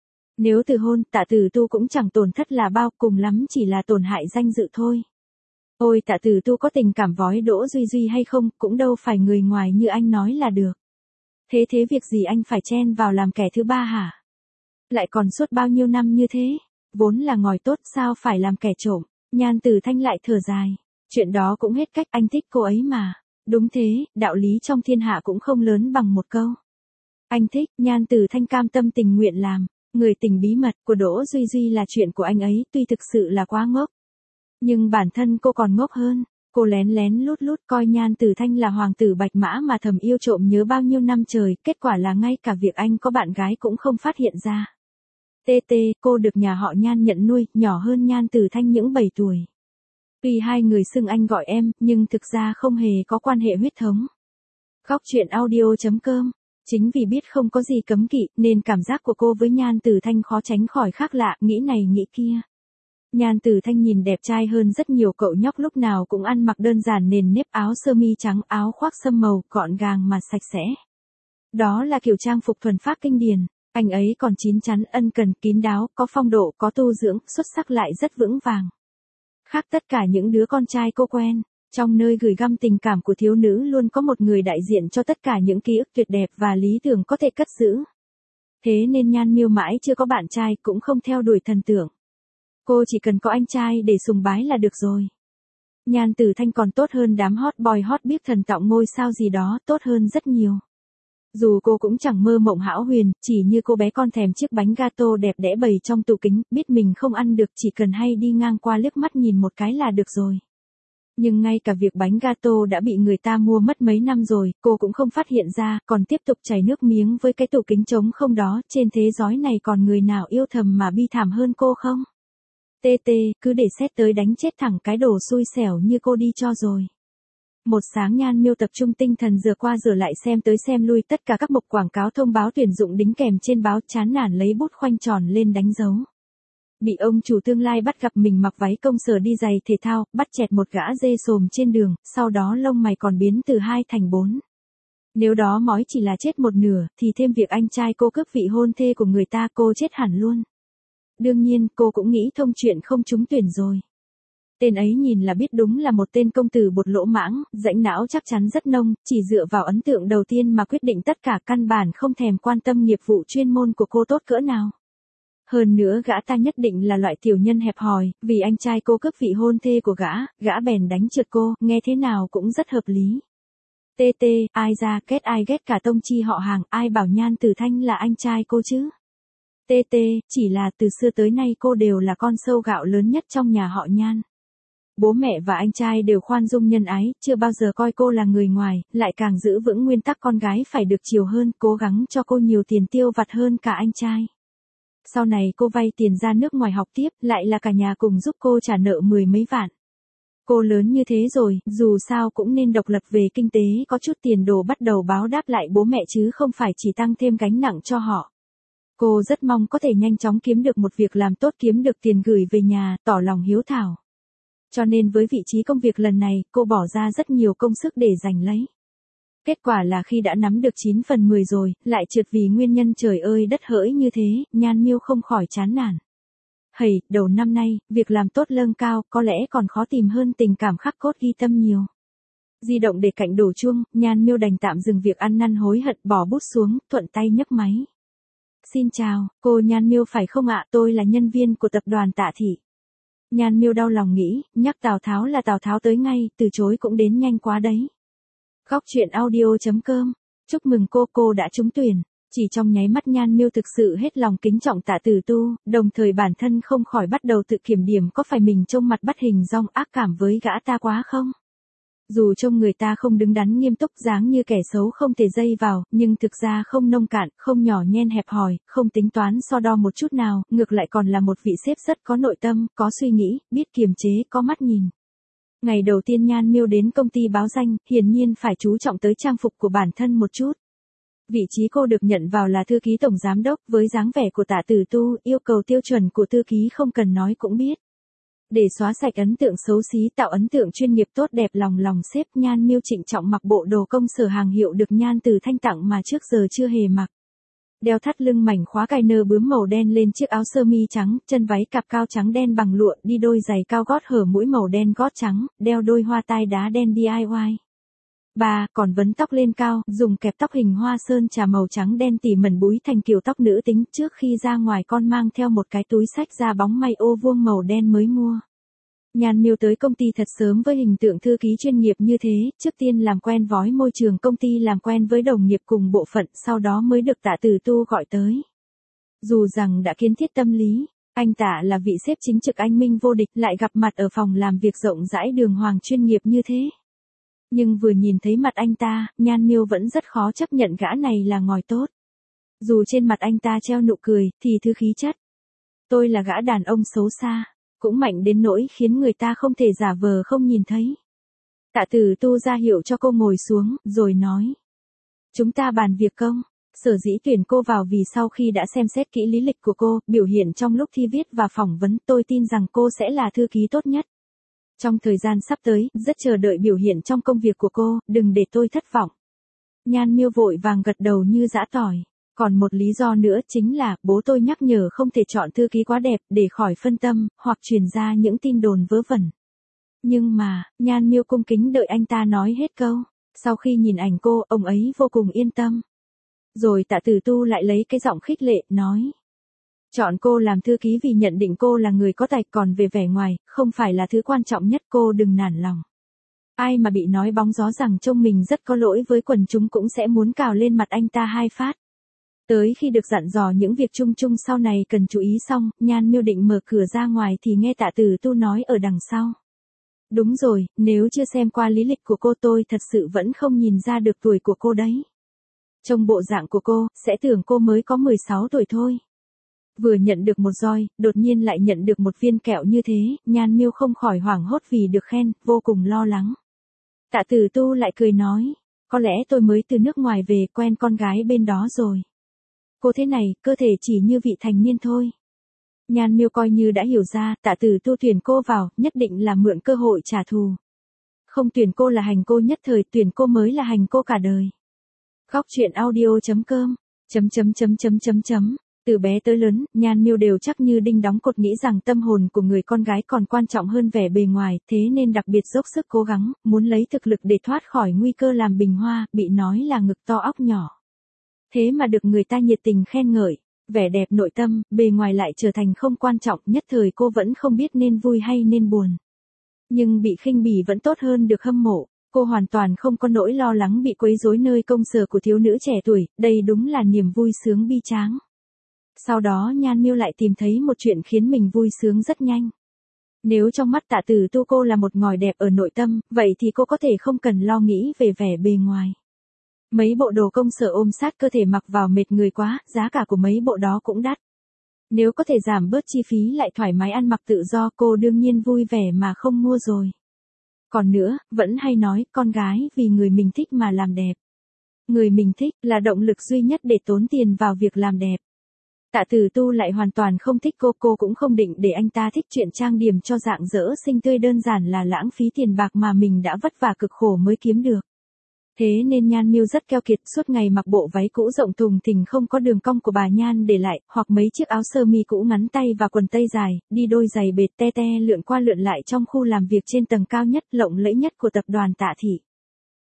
Nếu từ hôn, Tạ Tử Tu cũng chẳng tổn thất là bao, cùng lắm chỉ là tổn hại danh dự thôi. Ôi Tạ Tử Tu có tình cảm với Đỗ Duy Duy hay không, cũng đâu phải người ngoài như anh nói là được. Thế thế việc gì anh phải chen vào làm kẻ thứ ba hả? Lại còn suốt bao nhiêu năm như thế, vốn là ngòi tốt sao phải làm kẻ trộm. Nhan Tử Thanh lại thở dài. Chuyện đó cũng hết cách, anh thích cô ấy mà. Đúng thế, đạo lý trong thiên hạ cũng không lớn bằng một câu. Anh thích, Nhan Tử Thanh cam tâm tình nguyện làm. Người tình bí mật của Đỗ Duy Duy là chuyện của anh ấy, tuy thực sự là quá ngốc. Nhưng bản thân cô còn ngốc hơn. Cô lén lén lút lút coi Nhan Tử Thanh là hoàng tử bạch mã mà thầm yêu trộm nhớ bao nhiêu năm trời, kết quả là ngay cả việc anh có bạn gái cũng không phát hiện ra. tê tê, cô được nhà họ Nhan nhận nuôi, nhỏ hơn Nhan Tử Thanh những bảy tuổi. Tuy hai người xưng anh gọi em, nhưng thực ra không hề có quan hệ huyết thống. Góc truyện audio chấm com. Chính vì biết không có gì cấm kỵ, nên cảm giác của cô với Nhan Tử Thanh khó tránh khỏi khác lạ, nghĩ này nghĩ kia. Nhan Tử Thanh nhìn đẹp trai hơn rất nhiều, cậu nhóc lúc nào cũng ăn mặc đơn giản, nền nếp, áo sơ mi trắng, áo khoác sâm màu, gọn gàng mà sạch sẽ. Đó là kiểu trang phục thuần phác kinh điển. Anh ấy còn chín chắn, ân cần, kín đáo, có phong độ, có tu dưỡng, xuất sắc lại rất vững vàng. Khác tất cả những đứa con trai cô quen. Trong nơi gửi gắm tình cảm của thiếu nữ luôn có một người đại diện cho tất cả những ký ức tuyệt đẹp và lý tưởng có thể cất giữ. Thế nên Nhan Miêu mãi chưa có bạn trai, cũng không theo đuổi thần tượng. Cô chỉ cần có anh trai để sùng bái là được rồi. Nhan Tử Thanh còn tốt hơn đám hot boy hot biết thần tạo ngôi sao gì đó, tốt hơn rất nhiều. Dù cô cũng chẳng mơ mộng hão huyền, chỉ như cô bé con thèm chiếc bánh gato đẹp đẽ bày trong tủ kính, biết mình không ăn được, chỉ cần hay đi ngang qua liếc mắt nhìn một cái là được rồi. Nhưng ngay cả việc bánh gato đã bị người ta mua mất mấy năm rồi, cô cũng không phát hiện ra, còn tiếp tục chảy nước miếng với cái tủ kính trống không đó, trên thế giới này còn người nào yêu thầm mà bi thảm hơn cô không? tê tê, cứ để xét tới đánh chết thẳng cái đồ xui xẻo như cô đi cho rồi. Một sáng Nhan Miêu tập trung tinh thần rửa qua rửa lại xem tới xem lui tất cả các mục quảng cáo thông báo tuyển dụng đính kèm trên báo, chán nản lấy bút khoanh tròn lên đánh dấu. Bị ông chủ tương lai bắt gặp mình mặc váy công sở đi giày thể thao, bắt chẹt một gã dê sồm trên đường, sau đó lông mày còn biến từ hai thành bốn. Nếu đó mói chỉ là chết một nửa, thì thêm việc anh trai cô cướp vị hôn thê của người ta, cô chết hẳn luôn. Đương nhiên, cô cũng nghĩ thông chuyện không trúng tuyển rồi. Tên ấy nhìn là biết đúng là một tên công tử bột lỗ mãng, rãnh não chắc chắn rất nông, chỉ dựa vào ấn tượng đầu tiên mà quyết định tất cả, căn bản không thèm quan tâm nghiệp vụ chuyên môn của cô tốt cỡ nào. Hơn nữa gã ta nhất định là loại tiểu nhân hẹp hòi, vì anh trai cô cướp vị hôn thê của gã, gã bèn đánh trượt cô, nghe thế nào cũng rất hợp lý. tê tê, ai ra kết ai ghét cả tông chi họ hàng, ai bảo Nhan Tử Thanh là anh trai cô chứ? tê tê, chỉ là từ xưa tới nay cô đều là con sâu gạo lớn nhất trong nhà họ Nhan. Bố mẹ và anh trai đều khoan dung nhân ái, chưa bao giờ coi cô là người ngoài, lại càng giữ vững nguyên tắc con gái phải được chiều hơn, cố gắng cho cô nhiều tiền tiêu vặt hơn cả anh trai. Sau này cô vay tiền ra nước ngoài học tiếp, lại là cả nhà cùng giúp cô trả nợ mười mấy vạn. Cô lớn như thế rồi, dù sao cũng nên độc lập về kinh tế, có chút tiền đồ bắt đầu báo đáp lại bố mẹ chứ không phải chỉ tăng thêm gánh nặng cho họ. Cô rất mong có thể nhanh chóng kiếm được một việc làm tốt, kiếm được tiền gửi về nhà, tỏ lòng hiếu thảo. Cho nên với vị trí công việc lần này, cô bỏ ra rất nhiều công sức để giành lấy. Kết quả là khi đã nắm được chín phần mười rồi, lại trượt vì nguyên nhân trời ơi đất hỡi như thế, Nhan Miêu không khỏi chán nản. Hầy, đầu năm nay, việc làm tốt lương cao, có lẽ còn khó tìm hơn tình cảm khắc cốt ghi tâm nhiều. Di động để cạnh đổ chuông, Nhan Miêu đành tạm dừng việc ăn năn hối hận bỏ bút xuống, thuận tay nhấc máy. Xin chào, cô Nhan Miêu phải không ạ, tôi là nhân viên của tập đoàn Tạ Thị. Nhan Miêu đau lòng nghĩ, nhắc Tào Tháo là Tào Tháo tới ngay, từ chối cũng đến nhanh quá đấy. Góc truyện audio chấm com, chúc mừng cô, cô đã trúng tuyển. Chỉ trong nháy mắt Nhan Miêu thực sự hết lòng kính trọng Tạ Tử Tu, đồng thời bản thân không khỏi bắt đầu tự kiểm điểm có phải mình trông mặt bắt hình dong ác cảm với gã ta quá không? Dù trông người ta không đứng đắn nghiêm túc dáng như kẻ xấu không thể dây vào, nhưng thực ra không nông cạn, không nhỏ nhen hẹp hòi, không tính toán so đo một chút nào, ngược lại còn là một vị sếp rất có nội tâm, có suy nghĩ, biết kiềm chế, có mắt nhìn. Ngày đầu tiên Nhan Miêu đến công ty báo danh, hiển nhiên phải chú trọng tới trang phục của bản thân một chút. Vị trí cô được nhận vào là thư ký tổng giám đốc, với dáng vẻ của Tạ Tử Tu, yêu cầu tiêu chuẩn của thư ký không cần nói cũng biết. Để xóa sạch ấn tượng xấu xí tạo ấn tượng chuyên nghiệp tốt đẹp lòng lòng xếp, Nhan Miêu trịnh trọng mặc bộ đồ công sở hàng hiệu được Nhan Từ Thanh tặng mà trước giờ chưa hề mặc. Đeo thắt lưng mảnh khóa cài nơ bướm màu đen lên chiếc áo sơ mi trắng, chân váy cạp cao trắng đen bằng lụa, đi đôi giày cao gót hở mũi màu đen gót trắng, đeo đôi hoa tai đá đen đê i goái. Ba, còn vấn tóc lên cao, dùng kẹp tóc hình hoa sơn trà màu trắng đen tỉ mẩn búi thành kiểu tóc nữ tính, trước khi ra ngoài con mang theo một cái túi xách da bóng may ô vuông màu đen mới mua. Nhan Miêu tới công ty thật sớm với hình tượng thư ký chuyên nghiệp như thế, trước tiên làm quen với môi trường công ty, làm quen với đồng nghiệp cùng bộ phận, sau đó mới được Tạ Tử Tu gọi tới. Dù rằng đã kiến thiết tâm lý, anh Tạ là vị sếp chính trực anh minh vô địch, lại gặp mặt ở phòng làm việc rộng rãi đường hoàng chuyên nghiệp như thế. Nhưng vừa nhìn thấy mặt anh ta, Nhan Miêu vẫn rất khó chấp nhận gã này là ngòi tốt. Dù trên mặt anh ta treo nụ cười, thì thứ khí chất. Tôi là gã đàn ông xấu xa, cũng mạnh đến nỗi khiến người ta không thể giả vờ không nhìn thấy. Tạ Tử Tu ra hiệu cho cô ngồi xuống, rồi nói. Chúng ta bàn việc công. Sở dĩ tuyển cô vào vì sau khi đã xem xét kỹ lý lịch của cô, biểu hiện trong lúc thi viết và phỏng vấn, tôi tin rằng cô sẽ là thư ký tốt nhất. Trong thời gian sắp tới, rất chờ đợi biểu hiện trong công việc của cô, đừng để tôi thất vọng. Nhan Miêu vội vàng gật đầu như giã tỏi. Còn một lý do nữa chính là, bố tôi nhắc nhở không thể chọn thư ký quá đẹp, để khỏi phân tâm, hoặc truyền ra những tin đồn vớ vẩn. Nhưng mà, Nhan Miêu cung kính đợi anh ta nói hết câu. Sau khi nhìn ảnh cô, ông ấy vô cùng yên tâm. Rồi Tạ Tử Tu lại lấy cái giọng khích lệ, nói. Chọn cô làm thư ký vì nhận định cô là người có tài, còn về vẻ ngoài, không phải là thứ quan trọng nhất, cô đừng nản lòng. Ai mà bị nói bóng gió rằng trông mình rất có lỗi với quần chúng cũng sẽ muốn cào lên mặt anh ta hai phát. Tới khi được dặn dò những việc chung chung sau này cần chú ý xong, Nhan Miêu định mở cửa ra ngoài thì nghe Tạ Tử Tu nói ở đằng sau. Đúng rồi, nếu chưa xem qua lý lịch của cô tôi thật sự vẫn không nhìn ra được tuổi của cô đấy. Trông bộ dạng của cô, sẽ tưởng cô mới có mười sáu tuổi thôi. Vừa nhận được một roi, đột nhiên lại nhận được một viên kẹo như thế, Nhan Miêu không khỏi hoảng hốt vì được khen, vô cùng lo lắng. Tạ Tử Tu lại cười nói, có lẽ tôi mới từ nước ngoài về quen con gái bên đó rồi. Cô thế này, cơ thể chỉ như vị thành niên thôi. Nhan Miêu coi như đã hiểu ra, Tạ Tử Tu tuyển cô vào, nhất định là mượn cơ hội trả thù. Không tuyển cô là hành cô nhất thời, tuyển cô mới là hành cô cả đời. Góc truyện audio chấm com, chấm chấm chấm chấm chấm chấm. Từ bé tới lớn, Nhan Miêu đều chắc như đinh đóng cột nghĩ rằng tâm hồn của người con gái còn quan trọng hơn vẻ bề ngoài, thế nên đặc biệt dốc sức cố gắng, muốn lấy thực lực để thoát khỏi nguy cơ làm bình hoa, bị nói là ngực to óc nhỏ. Thế mà được người ta nhiệt tình khen ngợi, vẻ đẹp nội tâm, bề ngoài lại trở thành không quan trọng, nhất thời cô vẫn không biết nên vui hay nên buồn. Nhưng bị khinh bỉ vẫn tốt hơn được hâm mộ, cô hoàn toàn không có nỗi lo lắng bị quấy rối nơi công sở của thiếu nữ trẻ tuổi, đây đúng là niềm vui sướng bi tráng. Sau đó Nhan Miêu lại tìm thấy một chuyện khiến mình vui sướng rất nhanh. Nếu trong mắt Tạ Tử Tu cô là một ngòi đẹp ở nội tâm, vậy thì cô có thể không cần lo nghĩ về vẻ bề ngoài. Mấy bộ đồ công sở ôm sát cơ thể mặc vào mệt người quá, giá cả của mấy bộ đó cũng đắt. Nếu có thể giảm bớt chi phí lại thoải mái ăn mặc tự do, cô đương nhiên vui vẻ mà không mua rồi. Còn nữa, vẫn hay nói, con gái vì người mình thích mà làm đẹp. Người mình thích là động lực duy nhất để tốn tiền vào việc làm đẹp. Tạ Tử Tu lại hoàn toàn không thích cô, cô cũng không định để anh ta thích chuyện trang điểm cho dạng dỡ xinh tươi, đơn giản là lãng phí tiền bạc mà mình đã vất vả cực khổ mới kiếm được. Thế nên Nhan Miêu rất keo kiệt, suốt ngày mặc bộ váy cũ rộng thùng thình không có đường cong của bà Nhan để lại, hoặc mấy chiếc áo sơ mi cũ ngắn tay và quần tây dài, đi đôi giày bệt te te lượn qua lượn lại trong khu làm việc trên tầng cao nhất, lộng lẫy nhất của tập đoàn Tạ Thị.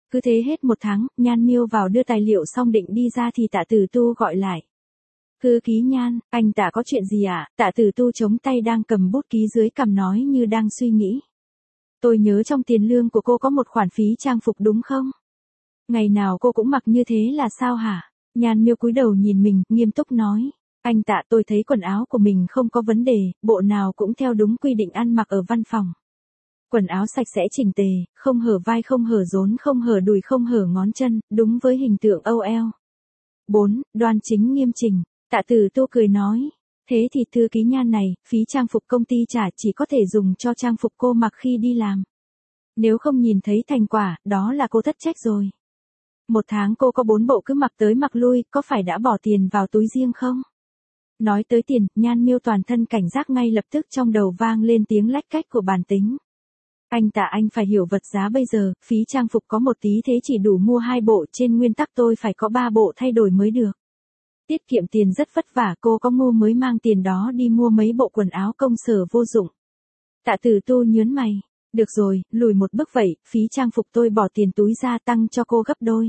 Cứ thế hết một tháng, Nhan Miêu vào đưa tài liệu xong định đi ra thì Tạ Tử Tu gọi lại. Thư ký Nhan, anh Tạ có chuyện gì ạ? À? Tạ Tử Tu chống tay đang cầm bút ký dưới cằm nói như đang suy nghĩ. Tôi nhớ trong tiền lương của cô có một khoản phí trang phục đúng không? Ngày nào cô cũng mặc như thế là sao hả? Nhan Miêu cúi đầu nhìn mình, nghiêm túc nói. Anh Tạ, tôi thấy quần áo của mình không có vấn đề, bộ nào cũng theo đúng quy định ăn mặc ở văn phòng. Quần áo sạch sẽ chỉnh tề, không hở vai không hở rốn không hở đùi không hở ngón chân, đúng với hình tượng ô lờ. bốn. Đoan chính nghiêm chỉnh. Tạ Tử Tu cười nói. Thế thì thư ký Nhan này, phí trang phục công ty trả chỉ có thể dùng cho trang phục cô mặc khi đi làm. Nếu không nhìn thấy thành quả, đó là cô thất trách rồi. Một tháng cô có bốn bộ cứ mặc tới mặc lui, có phải đã bỏ tiền vào túi riêng không? Nói tới tiền, Nhan Miêu toàn thân cảnh giác ngay lập tức trong đầu vang lên tiếng lách cách của bàn tính. Anh Tạ, anh phải hiểu vật giá bây giờ, phí trang phục có một tí thế chỉ đủ mua hai bộ, trên nguyên tắc tôi phải có ba bộ thay đổi mới được. Tiết kiệm tiền rất vất vả, cô có ngu mới mang tiền đó đi mua mấy bộ quần áo công sở vô dụng. Tạ Tử Tu nhớn mày. Được rồi, lùi một bước vậy, phí trang phục tôi bỏ tiền túi ra tăng cho cô gấp đôi.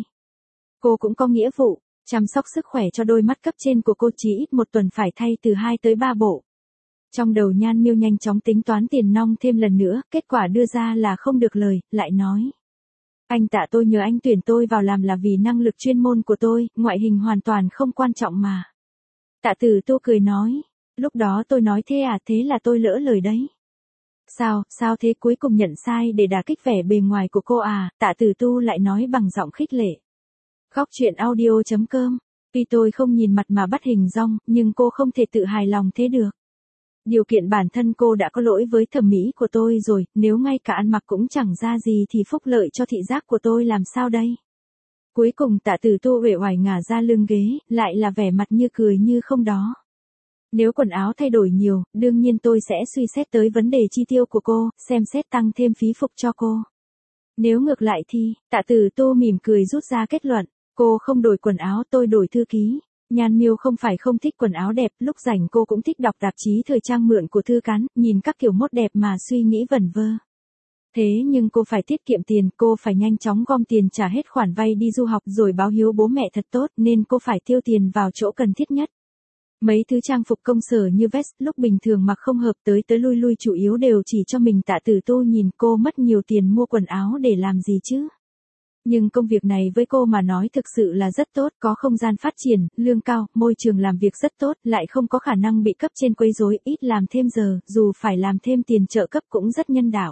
Cô cũng có nghĩa vụ chăm sóc sức khỏe cho đôi mắt cấp trên của cô, chỉ ít một tuần phải thay từ hai tới ba bộ. Trong đầu Nhan Miêu nhanh chóng tính toán tiền nong thêm lần nữa, kết quả đưa ra là không được lời, lại nói. Anh Tạ, tôi nhờ anh tuyển tôi vào làm là vì năng lực chuyên môn của tôi, ngoại hình hoàn toàn không quan trọng mà. Tạ Tử Tu cười nói. Lúc đó tôi nói thế à, thế là tôi lỡ lời đấy. Sao, sao thế, cuối cùng nhận sai để đả kích vẻ bề ngoài của cô à? Tạ Tử Tu lại nói bằng giọng khích lệ. Góc truyện audio chấm com. Tuy tôi không nhìn mặt mà bắt hình dong, nhưng cô không thể tự hài lòng thế được. Điều kiện bản thân cô đã có lỗi với thẩm mỹ của tôi rồi, nếu ngay cả ăn mặc cũng chẳng ra gì thì phúc lợi cho thị giác của tôi làm sao đây? Cuối cùng Tạ Tử Tu uể oải ngả ra lưng ghế, lại là vẻ mặt như cười như không đó. Nếu quần áo thay đổi nhiều, đương nhiên tôi sẽ suy xét tới vấn đề chi tiêu của cô, xem xét tăng thêm phí phục cho cô. Nếu ngược lại thì, Tạ Tử Tu mỉm cười rút ra kết luận, cô không đổi quần áo tôi đổi thư ký. Nhan Miêu không phải không thích quần áo đẹp, lúc rảnh cô cũng thích đọc tạp chí thời trang mượn của Thư Cán, nhìn các kiểu mốt đẹp mà suy nghĩ vẩn vơ. Thế nhưng cô phải tiết kiệm tiền, cô phải nhanh chóng gom tiền trả hết khoản vay đi du học rồi báo hiếu bố mẹ thật tốt, nên cô phải tiêu tiền vào chỗ cần thiết nhất. Mấy thứ trang phục công sở như vest lúc bình thường mặc không hợp, tới tới lui lui chủ yếu đều chỉ cho mình. Tạ Tử Tu nhìn cô mất nhiều tiền mua quần áo để làm gì chứ? Nhưng công việc này với cô mà nói thực sự là rất tốt, có không gian phát triển, lương cao, môi trường làm việc rất tốt, lại không có khả năng bị cấp trên quấy rối, ít làm thêm giờ, dù phải làm thêm tiền trợ cấp cũng rất nhân đạo.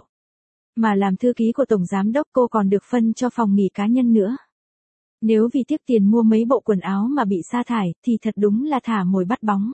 Mà làm thư ký của tổng giám đốc cô còn được phân cho phòng nghỉ cá nhân nữa. Nếu vì tiếc tiền mua mấy bộ quần áo mà bị sa thải, thì thật đúng là thả mồi bắt bóng.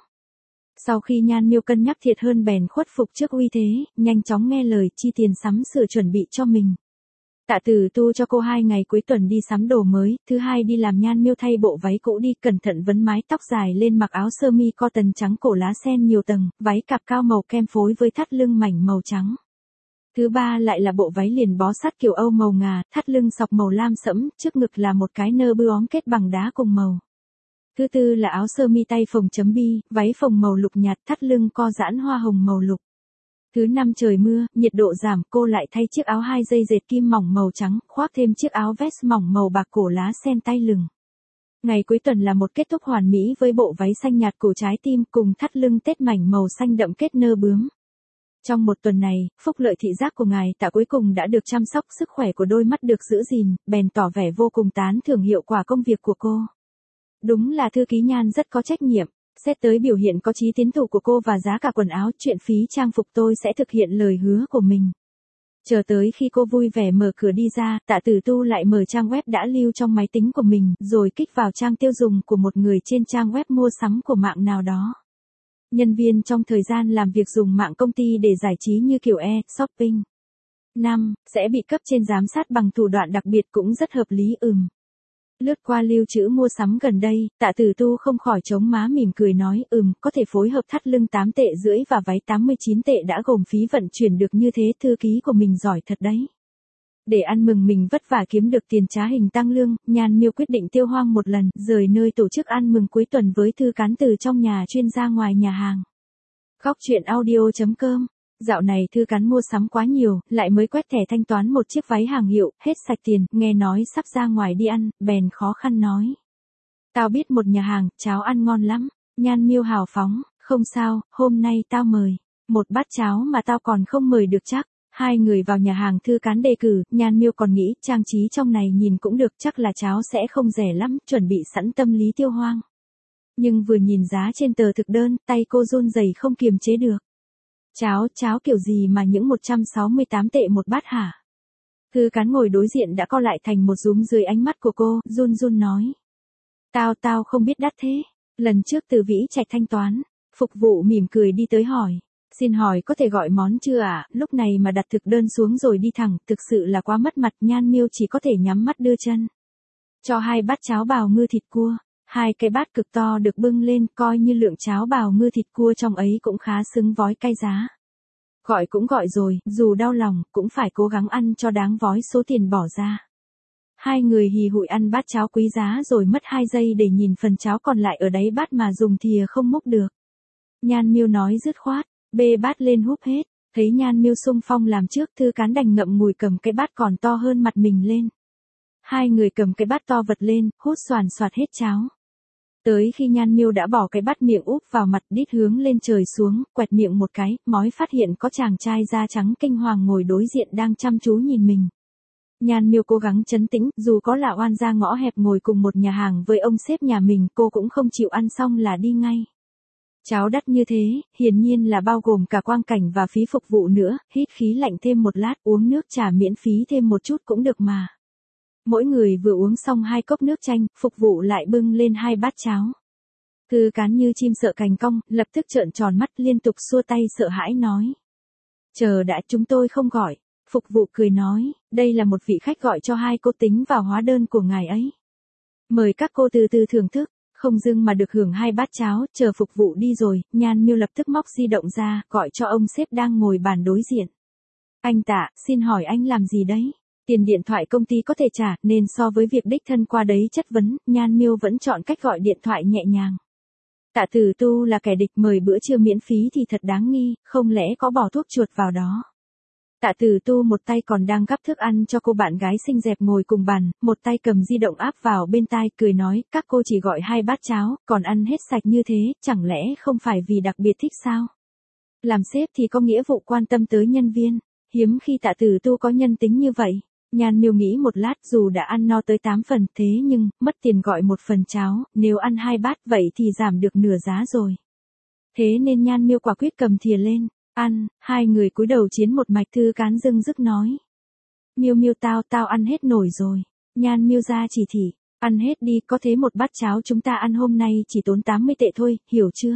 Sau khi Nhan Miêu cân nhắc thiệt hơn bèn khuất phục trước uy thế, nhanh chóng nghe lời chi tiền sắm sửa chuẩn bị cho mình. Tạ Tử Tu cho cô hai ngày cuối tuần đi sắm đồ mới, thứ hai đi làm Nhan Miêu thay bộ váy cũ đi, cẩn thận vấn mái tóc dài lên, mặc áo sơ mi cotton trắng cổ lá sen nhiều tầng, váy cạp cao màu kem phối với thắt lưng mảnh màu trắng. Thứ ba lại là bộ váy liền bó sát kiểu Âu màu ngà, thắt lưng sọc màu lam sẫm, trước ngực là một cái nơ bướm kết bằng đá cùng màu. Thứ tư là áo sơ mi tay phồng chấm bi, váy phồng màu lục nhạt, thắt lưng co giãn hoa hồng màu lục. Thứ năm trời mưa, nhiệt độ giảm, cô lại thay chiếc áo hai dây dệt kim mỏng màu trắng, khoác thêm chiếc áo vest mỏng màu bạc cổ lá sen tay lừng. Ngày cuối tuần là một kết thúc hoàn mỹ với bộ váy xanh nhạt cổ trái tim cùng thắt lưng tết mảnh màu xanh đậm kết nơ bướm. Trong một tuần này, phúc lợi thị giác của ngài Tạ cuối cùng đã được chăm sóc, sức khỏe của đôi mắt được giữ gìn, bèn tỏ vẻ vô cùng tán thưởng hiệu quả công việc của cô. Đúng là thư ký Nhan rất có trách nhiệm. Xét tới biểu hiện có chí tiến thủ của cô và giá cả quần áo, chuyện phí trang phục tôi sẽ thực hiện lời hứa của mình. Chờ tới khi cô vui vẻ mở cửa đi ra, Tạ Tử Tu lại mở trang web đã lưu trong máy tính của mình, rồi kích vào trang tiêu dùng của một người trên trang web mua sắm của mạng nào đó. Nhân viên trong thời gian làm việc dùng mạng công ty để giải trí như kiểu e-shopping. năm. Sẽ bị cấp trên giám sát bằng thủ đoạn đặc biệt cũng rất hợp lý ừm. Lướt qua lưu trữ mua sắm gần đây, Tạ Tử Tu không khỏi chống má mỉm cười nói ừm, có thể phối hợp thắt lưng tám tệ rưỡi và váy tám mươi chín tệ đã gồm phí vận chuyển được như thế, thư ký của mình giỏi thật đấy. Để ăn mừng mình vất vả kiếm được tiền trá hình tăng lương, Nhan Miêu quyết định tiêu hoang một lần, rời nơi tổ chức ăn mừng cuối tuần với Thư Cán từ trong nhà chuyên ra ngoài nhà hàng. Góc truyện audio chấm com Dạo này Thư Cán mua sắm quá nhiều, lại mới quét thẻ thanh toán một chiếc váy hàng hiệu, hết sạch tiền, nghe nói sắp ra ngoài đi ăn, bèn khó khăn nói. Tao biết một nhà hàng, cháo ăn ngon lắm. Nhan Miêu hào phóng, không sao, hôm nay tao mời. Một bát cháo mà tao còn không mời được chắc. Hai người vào nhà hàng Thư Cán đề cử, Nhan Miêu còn nghĩ trang trí trong này nhìn cũng được, chắc là cháo sẽ không rẻ lắm, chuẩn bị sẵn tâm lý tiêu hoang. Nhưng vừa nhìn giá trên tờ thực đơn, tay cô run rẩy không kiềm chế được. Cháo, cháo kiểu gì mà những một trăm sáu mươi tám tệ một bát hả? Thư Cán ngồi đối diện đã co lại thành một rúm dưới ánh mắt của cô, run run nói. Tao, tao không biết đắt thế. Lần trước Từ Vĩ Trạch thanh toán, phục vụ mỉm cười đi tới hỏi. Xin hỏi có thể gọi món chưa ạ? À? Lúc này mà đặt thực đơn xuống rồi đi thẳng, thực sự là quá mất mặt. Nhan Miêu chỉ có thể nhắm mắt đưa chân. Cho hai bát cháo bào ngư thịt cua. Hai cái bát cực to được bưng lên, coi như lượng cháo bào ngư thịt cua trong ấy cũng khá xứng vói cay giá. Gọi cũng gọi rồi, dù đau lòng, cũng phải cố gắng ăn cho đáng vói số tiền bỏ ra. Hai người hì hụi ăn bát cháo quý giá rồi mất hai giây để nhìn phần cháo còn lại ở đáy bát mà dùng thìa không múc được. Nhan Miêu nói dứt khoát, bê bát lên húp hết, thấy Nhan Miêu xung phong làm trước, Thư Cán đành ngậm ngùi cầm cái bát còn to hơn mặt mình lên. Hai người cầm cái bát to vật lên, hút xoàn xoạt hết cháo. Tới khi Nhan Miêu đã bỏ cái bát miệng úp vào mặt đít hướng lên trời xuống, quẹt miệng một cái, mói phát hiện có chàng trai da trắng kinh hoàng ngồi đối diện đang chăm chú nhìn mình. Nhan Miêu cố gắng trấn tĩnh, dù có là oan gia ngõ hẹp ngồi cùng một nhà hàng với ông sếp nhà mình, cô cũng không chịu ăn xong là đi ngay. Cháo đắt như thế, hiển nhiên là bao gồm cả quang cảnh và phí phục vụ nữa, hít khí lạnh thêm một lát, uống nước trà miễn phí thêm một chút cũng được mà. Mỗi người vừa uống xong hai cốc nước chanh, phục vụ lại bưng lên hai bát cháo. Thư Cán như chim sợ cành cong, lập tức trợn tròn mắt liên tục xua tay sợ hãi nói. Chờ đã, chúng tôi không gọi. Phục vụ cười nói, đây là một vị khách gọi cho hai cô, tính vào hóa đơn của ngài ấy. Mời các cô từ từ thưởng thức, không dưng mà được hưởng hai bát cháo. Chờ phục vụ đi rồi, Nhan Miêu lập tức móc di động ra, gọi cho ông sếp đang ngồi bàn đối diện. Anh Tạ, xin hỏi anh làm gì đấy? Tiền điện thoại công ty có thể trả, nên so với việc đích thân qua đấy chất vấn, Nhan Miêu vẫn chọn cách gọi điện thoại nhẹ nhàng. Tạ Tử Tu là kẻ địch mời bữa trưa miễn phí thì thật đáng nghi, không lẽ có bỏ thuốc chuột vào đó? Tạ Tử Tu một tay còn đang gắp thức ăn cho cô bạn gái xinh đẹp ngồi cùng bàn, một tay cầm di động áp vào bên tai, cười nói, các cô chỉ gọi hai bát cháo, còn ăn hết sạch như thế, chẳng lẽ không phải vì đặc biệt thích sao? Làm sếp thì có nghĩa vụ quan tâm tới nhân viên, hiếm khi Tạ Tử Tu có nhân tính như vậy. Nhan Miêu nghĩ một lát, dù đã ăn no tới tám phần, thế nhưng, mất tiền gọi một phần cháo, nếu ăn hai bát vậy thì giảm được nửa giá rồi. Thế nên Nhan Miêu quả quyết cầm thìa lên, ăn, hai người cúi đầu chiến một mạch. Thư Cán dưng dứt nói. Miêu Miêu tao, tao ăn hết nổi rồi. Nhan Miêu ra chỉ thị, ăn hết đi, có thế một bát cháo chúng ta ăn hôm nay chỉ tốn tám mươi tệ thôi, hiểu chưa?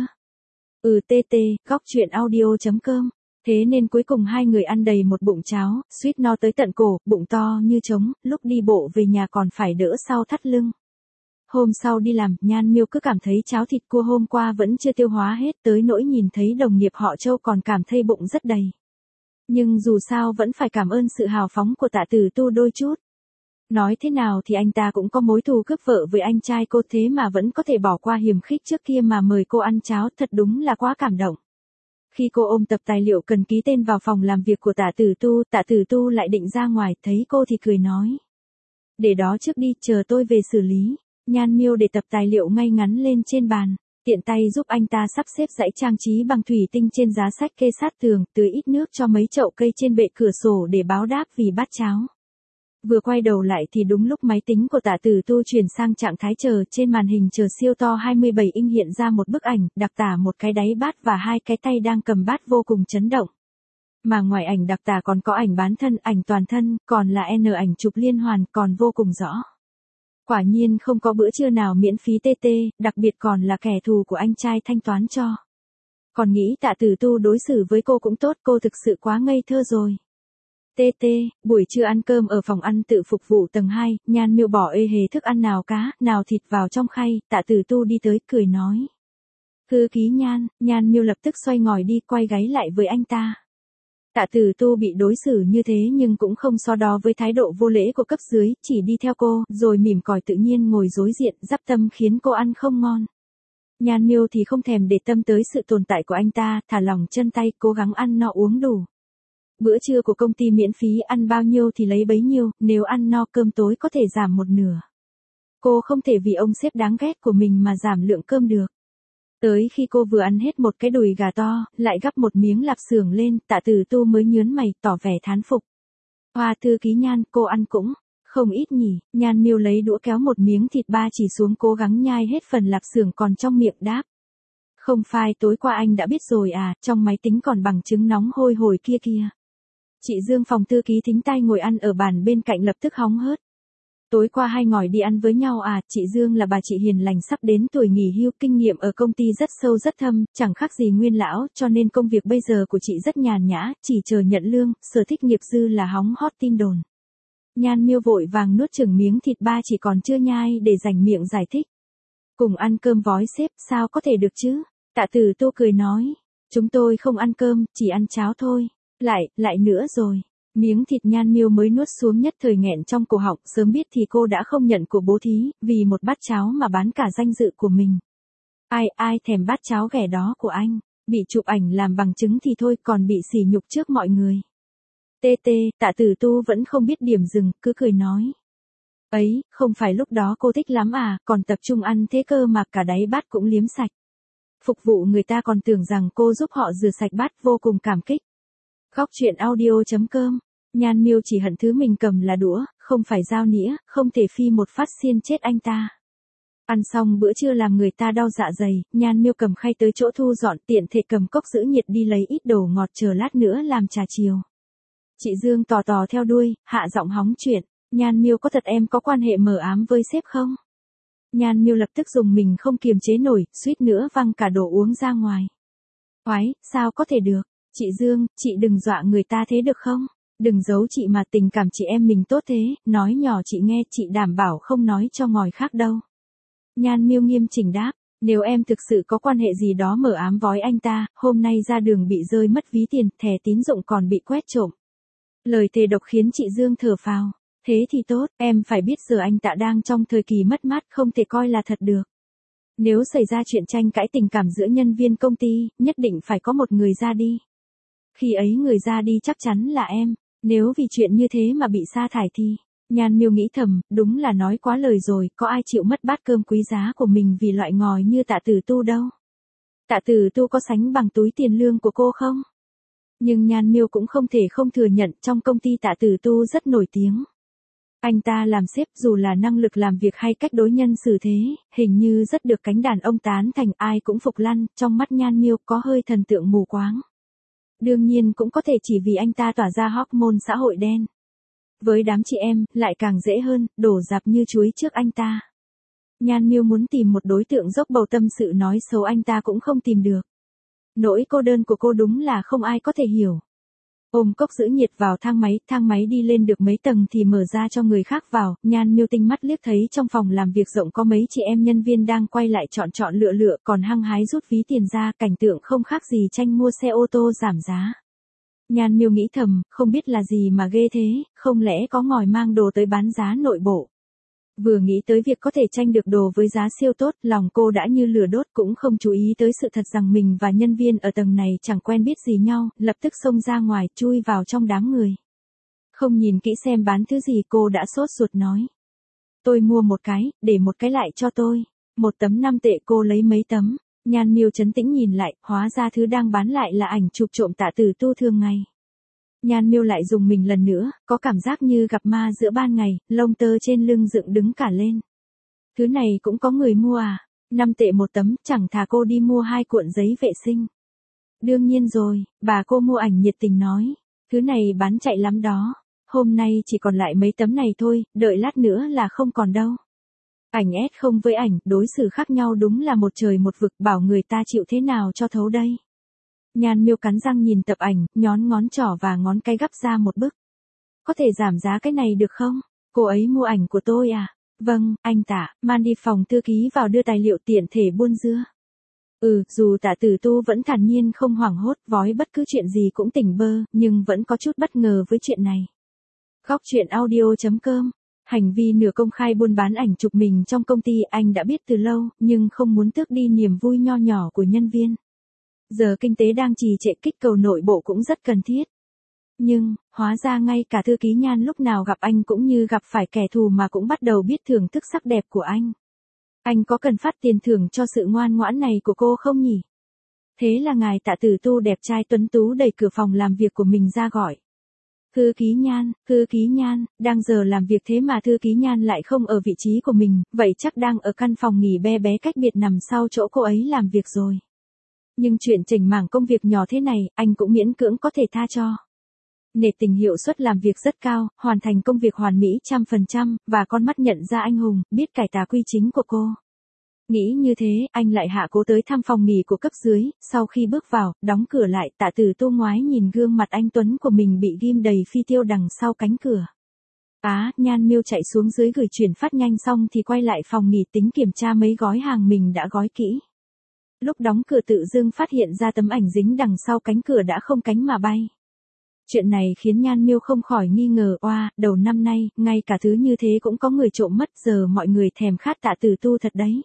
Ừ tê tê, góc truyện audio chấm com. Thế nên cuối cùng hai người ăn đầy một bụng cháo, suýt no tới tận cổ, bụng to như trống, lúc đi bộ về nhà còn phải đỡ sau thắt lưng. Hôm sau đi làm, Nhan Miêu cứ cảm thấy cháo thịt cua hôm qua vẫn chưa tiêu hóa hết, tới nỗi nhìn thấy đồng nghiệp họ Châu còn cảm thấy bụng rất đầy. Nhưng dù sao vẫn phải cảm ơn sự hào phóng của Tạ Tử Tu đôi chút. Nói thế nào thì anh ta cũng có mối thù cướp vợ với anh trai cô, thế mà vẫn có thể bỏ qua hiềm khích trước kia mà mời cô ăn cháo, thật đúng là quá cảm động. Khi cô ôm tập tài liệu cần ký tên vào phòng làm việc của Tạ Tử Tu, Tạ Tử Tu lại định ra ngoài, thấy cô thì cười nói. Để đó trước đi, chờ tôi về xử lý. Nhan Miêu để tập tài liệu ngay ngắn lên trên bàn, tiện tay giúp anh ta sắp xếp dãy trang trí bằng thủy tinh trên giá sách kê sát tường, tưới ít nước cho mấy chậu cây trên bệ cửa sổ để báo đáp vì bát cháo. Vừa quay đầu lại thì đúng lúc máy tính của Tạ Tử Tu chuyển sang trạng thái chờ, trên màn hình chờ siêu to hai mươi bảy inch hiện ra một bức ảnh, đặc tả một cái đáy bát và hai cái tay đang cầm bát vô cùng chấn động. Mà ngoài ảnh đặc tả còn có ảnh bán thân, ảnh toàn thân, còn là N ảnh chụp liên hoàn, còn vô cùng rõ. Quả nhiên không có bữa trưa nào miễn phí tê tê, đặc biệt còn là kẻ thù của anh trai thanh toán cho. Còn nghĩ Tạ Tử Tu đối xử với cô cũng tốt, cô thực sự quá ngây thơ rồi. tê tê, buổi trưa ăn cơm ở phòng ăn tự phục vụ tầng hai, Nhan Miêu bỏ ê hề thức ăn nào cá, nào thịt vào trong khay, Tạ Tử Tu đi tới, cười nói. Thư ký Nhan, Nhan Miêu lập tức xoay ngòi đi, quay gáy lại với anh ta. Tạ Tử Tu bị đối xử như thế nhưng cũng không so đo với thái độ vô lễ của cấp dưới, chỉ đi theo cô, rồi mỉm còi tự nhiên ngồi đối diện, dắp tâm khiến cô ăn không ngon. Nhan Miêu thì không thèm để tâm tới sự tồn tại của anh ta, thả lỏng chân tay, cố gắng ăn no uống đủ. Bữa trưa của công ty miễn phí, ăn bao nhiêu thì lấy bấy nhiêu, nếu ăn no cơm tối có thể giảm một nửa. Cô không thể vì ông sếp đáng ghét của mình mà giảm lượng cơm được. Tới khi cô vừa ăn hết một cái đùi gà to, lại gắp một miếng lạp xưởng lên, Tạ Tử Tu mới nhớn mày, tỏ vẻ thán phục. Hoa thư ký Nhan, cô ăn cũng không ít nhỉ. Nhan Miêu lấy đũa kéo một miếng thịt ba chỉ xuống, cố gắng nhai hết phần lạp xưởng còn trong miệng, đáp. Không phải tối qua anh đã biết rồi à, trong máy tính còn bằng chứng nóng hôi hổi kia kìa. Chị Dương phòng thư ký thính tai ngồi ăn ở bàn bên cạnh lập tức hóng hớt. Tối qua hai ngồi đi ăn với nhau à, chị Dương là bà chị hiền lành sắp đến tuổi nghỉ hưu, kinh nghiệm ở công ty rất sâu rất thâm, chẳng khác gì Nguyên lão, cho nên công việc bây giờ của chị rất nhàn nhã, chỉ chờ nhận lương, sở thích nghiệp dư là hóng hot tin đồn. Nhan Miêu vội vàng nuốt chừng miếng thịt ba chỉ còn chưa nhai để dành miệng giải thích. Cùng ăn cơm vói sếp, sao có thể được chứ? Tạ Tử Tu cười nói, chúng tôi không ăn cơm, chỉ ăn cháo thôi. Lại, lại nữa rồi. Miếng thịt Nhan Miêu mới nuốt xuống nhất thời nghẹn trong cổ họng, sớm biết thì cô đã không nhận của bố thí, vì một bát cháo mà bán cả danh dự của mình. Ai, ai thèm bát cháo ghẻ đó của anh, bị chụp ảnh làm bằng chứng thì thôi, còn bị sỉ nhục trước mọi người. Tê tê, Tạ Tử Tu vẫn không biết điểm dừng, cứ cười nói. Ấy, không phải lúc đó cô thích lắm à, còn tập trung ăn thế cơ mà cả đáy bát cũng liếm sạch. Phục vụ người ta còn tưởng rằng cô giúp họ rửa sạch bát, vô cùng cảm kích. Khóc chuyện audio chấm com. Nhan Miêu chỉ hận thứ mình cầm là đũa, không phải dao nĩa, không thể phi một phát xiên chết anh ta. Ăn xong bữa trưa làm người ta đau dạ dày, Nhan Miêu cầm khay tới chỗ thu dọn, tiện thể cầm cốc giữ nhiệt đi lấy ít đồ ngọt chờ lát nữa làm trà chiều. Chị Dương tò tò theo đuôi, hạ giọng hóng chuyện. Nhan Miêu, có thật em có quan hệ mờ ám với sếp không? Nhan Miêu lập tức dùng mình không kiềm chế nổi, suýt nữa văng cả đồ uống ra ngoài. Oái, sao có thể được? Chị Dương, chị đừng dọa người ta thế được không? Đừng giấu chị mà, tình cảm chị em mình tốt thế, nói nhỏ chị nghe, chị đảm bảo không nói cho ngòi khác đâu. Nhan Miêu nghiêm chỉnh đáp, nếu em thực sự có quan hệ gì đó mờ ám với anh ta, hôm nay ra đường bị rơi mất ví tiền, thẻ tín dụng còn bị quét trộm. Lời thề độc khiến chị Dương thở phào. Thế thì tốt, em phải biết giờ anh ta đang trong thời kỳ mất mát, không thể coi là thật được. Nếu xảy ra chuyện tranh cãi tình cảm giữa nhân viên công ty, nhất định phải có một người ra đi. Khi ấy người ra đi chắc chắn là em, nếu vì chuyện như thế mà bị sa thải thì, Nhan Miêu nghĩ thầm, đúng là nói quá lời rồi, có ai chịu mất bát cơm quý giá của mình vì loại ngòi như Tạ Tử Tu đâu. Tạ Tử Tu có sánh bằng túi tiền lương của cô không? Nhưng Nhan Miêu cũng không thể không thừa nhận, trong công ty Tạ Tử Tu rất nổi tiếng. Anh ta làm sếp, dù là năng lực làm việc hay cách đối nhân xử thế, hình như rất được cánh đàn ông tán thành, ai cũng phục lăn, trong mắt Nhan Miêu có hơi thần tượng mù quáng. Đương nhiên cũng có thể chỉ vì anh ta tỏa ra hormone xã hội đen. Với đám chị em, lại càng dễ hơn, đổ dạp như chuối trước anh ta. Nhan Miêu muốn tìm một đối tượng dốc bầu tâm sự nói xấu anh ta cũng không tìm được. Nỗi cô đơn của cô đúng là không ai có thể hiểu. Ôm cốc giữ nhiệt vào thang máy, thang máy đi lên được mấy tầng thì mở ra cho người khác vào, Nhan Miêu tinh mắt liếc thấy trong phòng làm việc rộng có mấy chị em nhân viên đang quay lại chọn chọn lựa lựa, còn hăng hái rút ví tiền ra, cảnh tượng không khác gì tranh mua xe ô tô giảm giá. Nhan Miêu nghĩ thầm, không biết là gì mà ghê thế, không lẽ có ngòi mang đồ tới bán giá nội bộ. Vừa nghĩ tới việc có thể tranh được đồ với giá siêu tốt, lòng cô đã như lửa đốt, cũng không chú ý tới sự thật rằng mình và nhân viên ở tầng này chẳng quen biết gì nhau, lập tức xông ra ngoài, chui vào trong đám người. Không nhìn kỹ xem bán thứ gì, cô đã sốt ruột nói. Tôi mua một cái, để một cái lại cho tôi. Một tấm năm tệ, cô lấy mấy tấm. Nhan Miêu trấn tĩnh nhìn lại, hóa ra thứ đang bán lại là ảnh chụp trộm Tạ Tử Tu thường ngày. Nhan Miêu lại dùng mình lần nữa, có cảm giác như gặp ma giữa ban ngày, lông tơ trên lưng dựng đứng cả lên. Thứ này cũng có người mua à? Năm tệ một tấm, chẳng thà cô đi mua hai cuộn giấy vệ sinh. Đương nhiên rồi, bà cô mua ảnh nhiệt tình nói. Thứ này bán chạy lắm đó. Hôm nay chỉ còn lại mấy tấm này thôi, đợi lát nữa là không còn đâu. Ảnh ét không với ảnh, đối xử khác nhau đúng là một trời một vực, bảo người ta chịu thế nào cho thấu đây. Nhan Miêu cắn răng nhìn tập ảnh, nhón ngón trỏ và ngón cái gắp ra một bức. Có thể giảm giá cái này được không? Cô ấy mua ảnh của tôi à? Vâng, anh Tạ, man đi phòng thư ký vào đưa tài liệu tiện thể buôn dưa. Ừ, dù Tạ Tử Tu vẫn thản nhiên không hoảng hốt, vói bất cứ chuyện gì cũng tỉnh bơ, nhưng vẫn có chút bất ngờ với chuyện này. Khóc chuyện audio chấm com Hành vi nửa công khai buôn bán ảnh chụp mình trong công ty anh đã biết từ lâu, nhưng không muốn tước đi niềm vui nho nhỏ của nhân viên. Giờ kinh tế đang trì trệ, kích cầu nội bộ cũng rất cần thiết. Nhưng, hóa ra ngay cả thư ký Nhan lúc nào gặp anh cũng như gặp phải kẻ thù mà cũng bắt đầu biết thưởng thức sắc đẹp của anh. Anh có cần phát tiền thưởng cho sự ngoan ngoãn này của cô không nhỉ? Thế là ngài Tạ Tử Tu đẹp trai tuấn tú đẩy cửa phòng làm việc của mình ra gọi. Thư ký Nhan, thư ký Nhan, đang giờ làm việc thế mà thư ký Nhan lại không ở vị trí của mình, vậy chắc đang ở căn phòng nghỉ bé bé cách biệt nằm sau chỗ cô ấy làm việc rồi. Nhưng chuyện chỉnh mảng công việc nhỏ thế này, anh cũng miễn cưỡng có thể tha cho. Nể tình hiệu suất làm việc rất cao, hoàn thành công việc hoàn mỹ trăm phần trăm, và con mắt nhận ra anh hùng, biết cải tà quy chính của cô. Nghĩ như thế, anh lại hạ cố tới thăm phòng nghỉ của cấp dưới, sau khi bước vào, đóng cửa lại, Tạ Tử Tu ngoái nhìn gương mặt anh tuấn của mình bị ghim đầy phi tiêu đằng sau cánh cửa. Á, Nhan Miêu chạy xuống dưới gửi chuyển phát nhanh xong thì quay lại phòng nghỉ tính kiểm tra mấy gói hàng mình đã gói kỹ. Lúc đóng cửa tự dưng phát hiện ra tấm ảnh dính đằng sau cánh cửa đã không cánh mà bay. Chuyện này khiến Nhan Miêu không khỏi nghi ngờ, oa, đầu năm nay, ngay cả thứ như thế cũng có người trộm mất, giờ mọi người thèm khát Tạ Tử Tu thật đấy.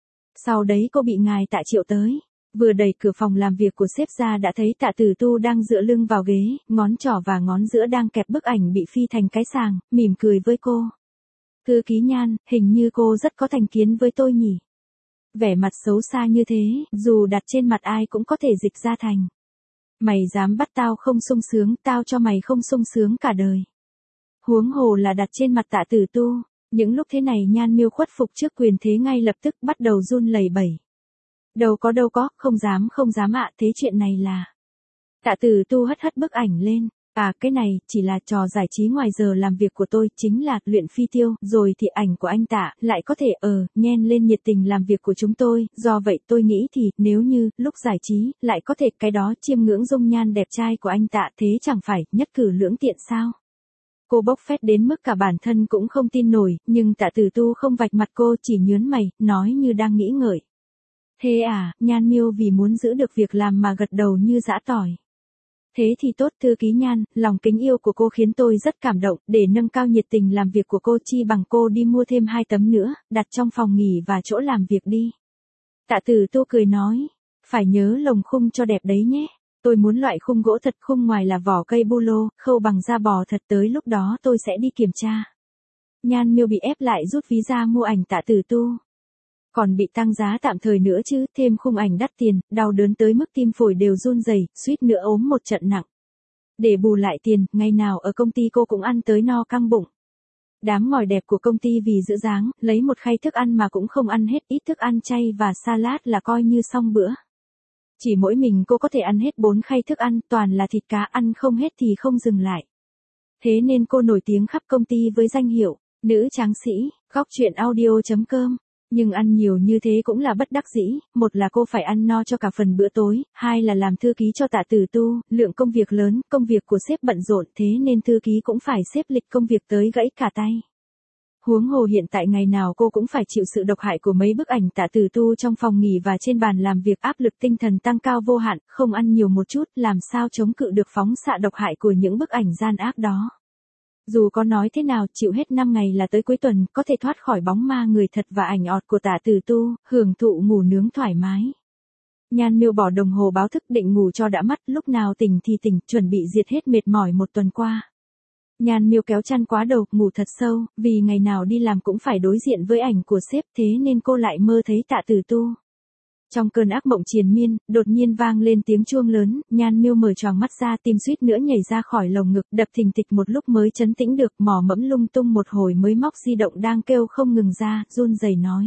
Sau đấy cô bị ngài Tạ triệu tới, vừa đẩy cửa phòng làm việc của sếp ra đã thấy Tạ Tử Tu đang dựa lưng vào ghế, ngón trỏ và ngón giữa đang kẹp bức ảnh bị phi thành cái sàng, mỉm cười với cô. Thư ký Nhan, hình như cô rất có thành kiến với tôi nhỉ? Vẻ mặt xấu xa như thế, dù đặt trên mặt ai cũng có thể dịch ra thành. Mày dám bắt tao không sung sướng, tao cho mày không sung sướng cả đời. Huống hồ là đặt trên mặt Tạ Tử Tu. Những lúc thế này Nhan Miêu khuất phục trước quyền thế ngay lập tức bắt đầu run lẩy bẩy. Đâu có đâu có, không dám không dám ạ, thế chuyện này là. Tạ Tử Tu hất hất bức ảnh lên. À, cái này, chỉ là trò giải trí ngoài giờ làm việc của tôi, chính là luyện phi tiêu, rồi thì ảnh của anh Tạ, lại có thể ờ, nhen lên nhiệt tình làm việc của chúng tôi, do vậy tôi nghĩ thì, nếu như, lúc giải trí, lại có thể cái đó chiêm ngưỡng dung nhan đẹp trai của anh Tạ, thế chẳng phải, nhất cử lưỡng tiện sao? Cô bốc phét đến mức cả bản thân cũng không tin nổi, nhưng Tạ Tử Tu không vạch mặt cô, chỉ nhớn mày, nói như đang nghĩ ngợi. Thế à, Nhan Miêu vì muốn giữ được việc làm mà gật đầu như giã tỏi. Thế thì tốt, thư ký Nhan, lòng kính yêu của cô khiến tôi rất cảm động, để nâng cao nhiệt tình làm việc của cô chi bằng cô đi mua thêm hai tấm nữa, đặt trong phòng nghỉ và chỗ làm việc đi. Tạ Tử Tu cười nói, phải nhớ lồng khung cho đẹp đấy nhé. Tôi muốn loại khung gỗ thật, khung ngoài là vỏ cây bu lô, khâu bằng da bò thật, tới lúc đó tôi sẽ đi kiểm tra. Nhan Miêu bị ép lại rút ví ra mua ảnh Tạ Tử Tu. Còn bị tăng giá tạm thời nữa chứ, thêm khung ảnh đắt tiền, đau đớn tới mức tim phổi đều run rẩy, suýt nữa ốm một trận nặng. Để bù lại tiền, ngày nào ở công ty cô cũng ăn tới no căng bụng. Đám ngòi đẹp của công ty vì giữ dáng, lấy một khay thức ăn mà cũng không ăn hết, ít thức ăn chay và salad là coi như xong bữa. Chỉ mỗi mình cô có thể ăn hết bốn khay thức ăn, toàn là thịt cá, ăn không hết thì không dừng lại. Thế nên cô nổi tiếng khắp công ty với danh hiệu, nữ tráng sĩ, góc truyện audio chấm com. Nhưng ăn nhiều như thế cũng là bất đắc dĩ, một là cô phải ăn no cho cả phần bữa tối, hai là làm thư ký cho Tạ Tử Tu, lượng công việc lớn, công việc của sếp bận rộn, thế nên thư ký cũng phải xếp lịch công việc tới gãy cả tay. Huống hồ hiện tại ngày nào cô cũng phải chịu sự độc hại của mấy bức ảnh Tạ Tử Tu trong phòng nghỉ và trên bàn làm việc, áp lực tinh thần tăng cao vô hạn, không ăn nhiều một chút, làm sao chống cự được phóng xạ độc hại của những bức ảnh gian ác đó. Dù có nói thế nào, chịu hết năm ngày là tới cuối tuần, có thể thoát khỏi bóng ma người thật và ảnh ọt của Tạ Tử Tu, hưởng thụ ngủ nướng thoải mái. Nhan Miêu bỏ đồng hồ báo thức định ngủ cho đã mắt, lúc nào tỉnh thì tỉnh, chuẩn bị diệt hết mệt mỏi một tuần qua. Nhan Miêu kéo chăn quá đầu, ngủ thật sâu, vì ngày nào đi làm cũng phải đối diện với ảnh của sếp, thế nên cô lại mơ thấy Tạ Tử Tu. Trong cơn ác mộng triền miên, đột nhiên vang lên tiếng chuông lớn, Nhan Miêu mở choàng mắt ra, tim suýt nữa nhảy ra khỏi lồng ngực, đập thình thịch một lúc mới trấn tĩnh được, mò mẫm lung tung một hồi mới móc di động đang kêu không ngừng ra, run rẩy nói.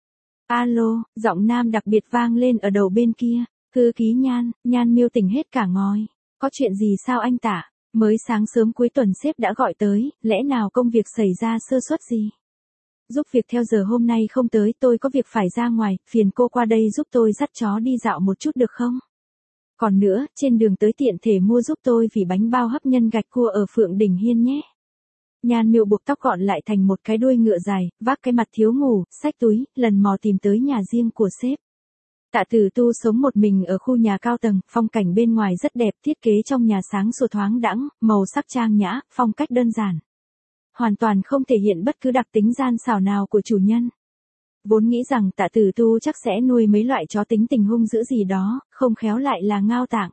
Alo, giọng nam đặc biệt vang lên ở đầu bên kia, thư ký Nhan. Nhan Miêu tỉnh hết cả ngòi. Có chuyện gì sao anh Tạ? Mới sáng sớm cuối tuần sếp đã gọi tới, lẽ nào công việc xảy ra sơ suất gì? Giúp việc theo giờ hôm nay không tới, tôi có việc phải ra ngoài, phiền cô qua đây giúp tôi dắt chó đi dạo một chút được không? Còn nữa, trên đường tới tiện thể mua giúp tôi vỉ bánh bao hấp nhân gạch cua ở Phượng Đình Hiên nhé. Nhan Miêu buộc tóc gọn lại thành một cái đuôi ngựa dài, vác cái mặt thiếu ngủ, xách túi, lần mò tìm tới nhà riêng của sếp. Tạ Tử Tu sống một mình ở khu nhà cao tầng, phong cảnh bên ngoài rất đẹp, thiết kế trong nhà sáng sủa thoáng đãng, màu sắc trang nhã, phong cách đơn giản. hoàn toàn không thể hiện bất cứ đặc tính gian xảo nào của chủ nhân. Vốn nghĩ rằng Tạ Tử Tu chắc sẽ nuôi mấy loại chó tính tình hung dữ gì đó, không khéo lại là ngao tạng.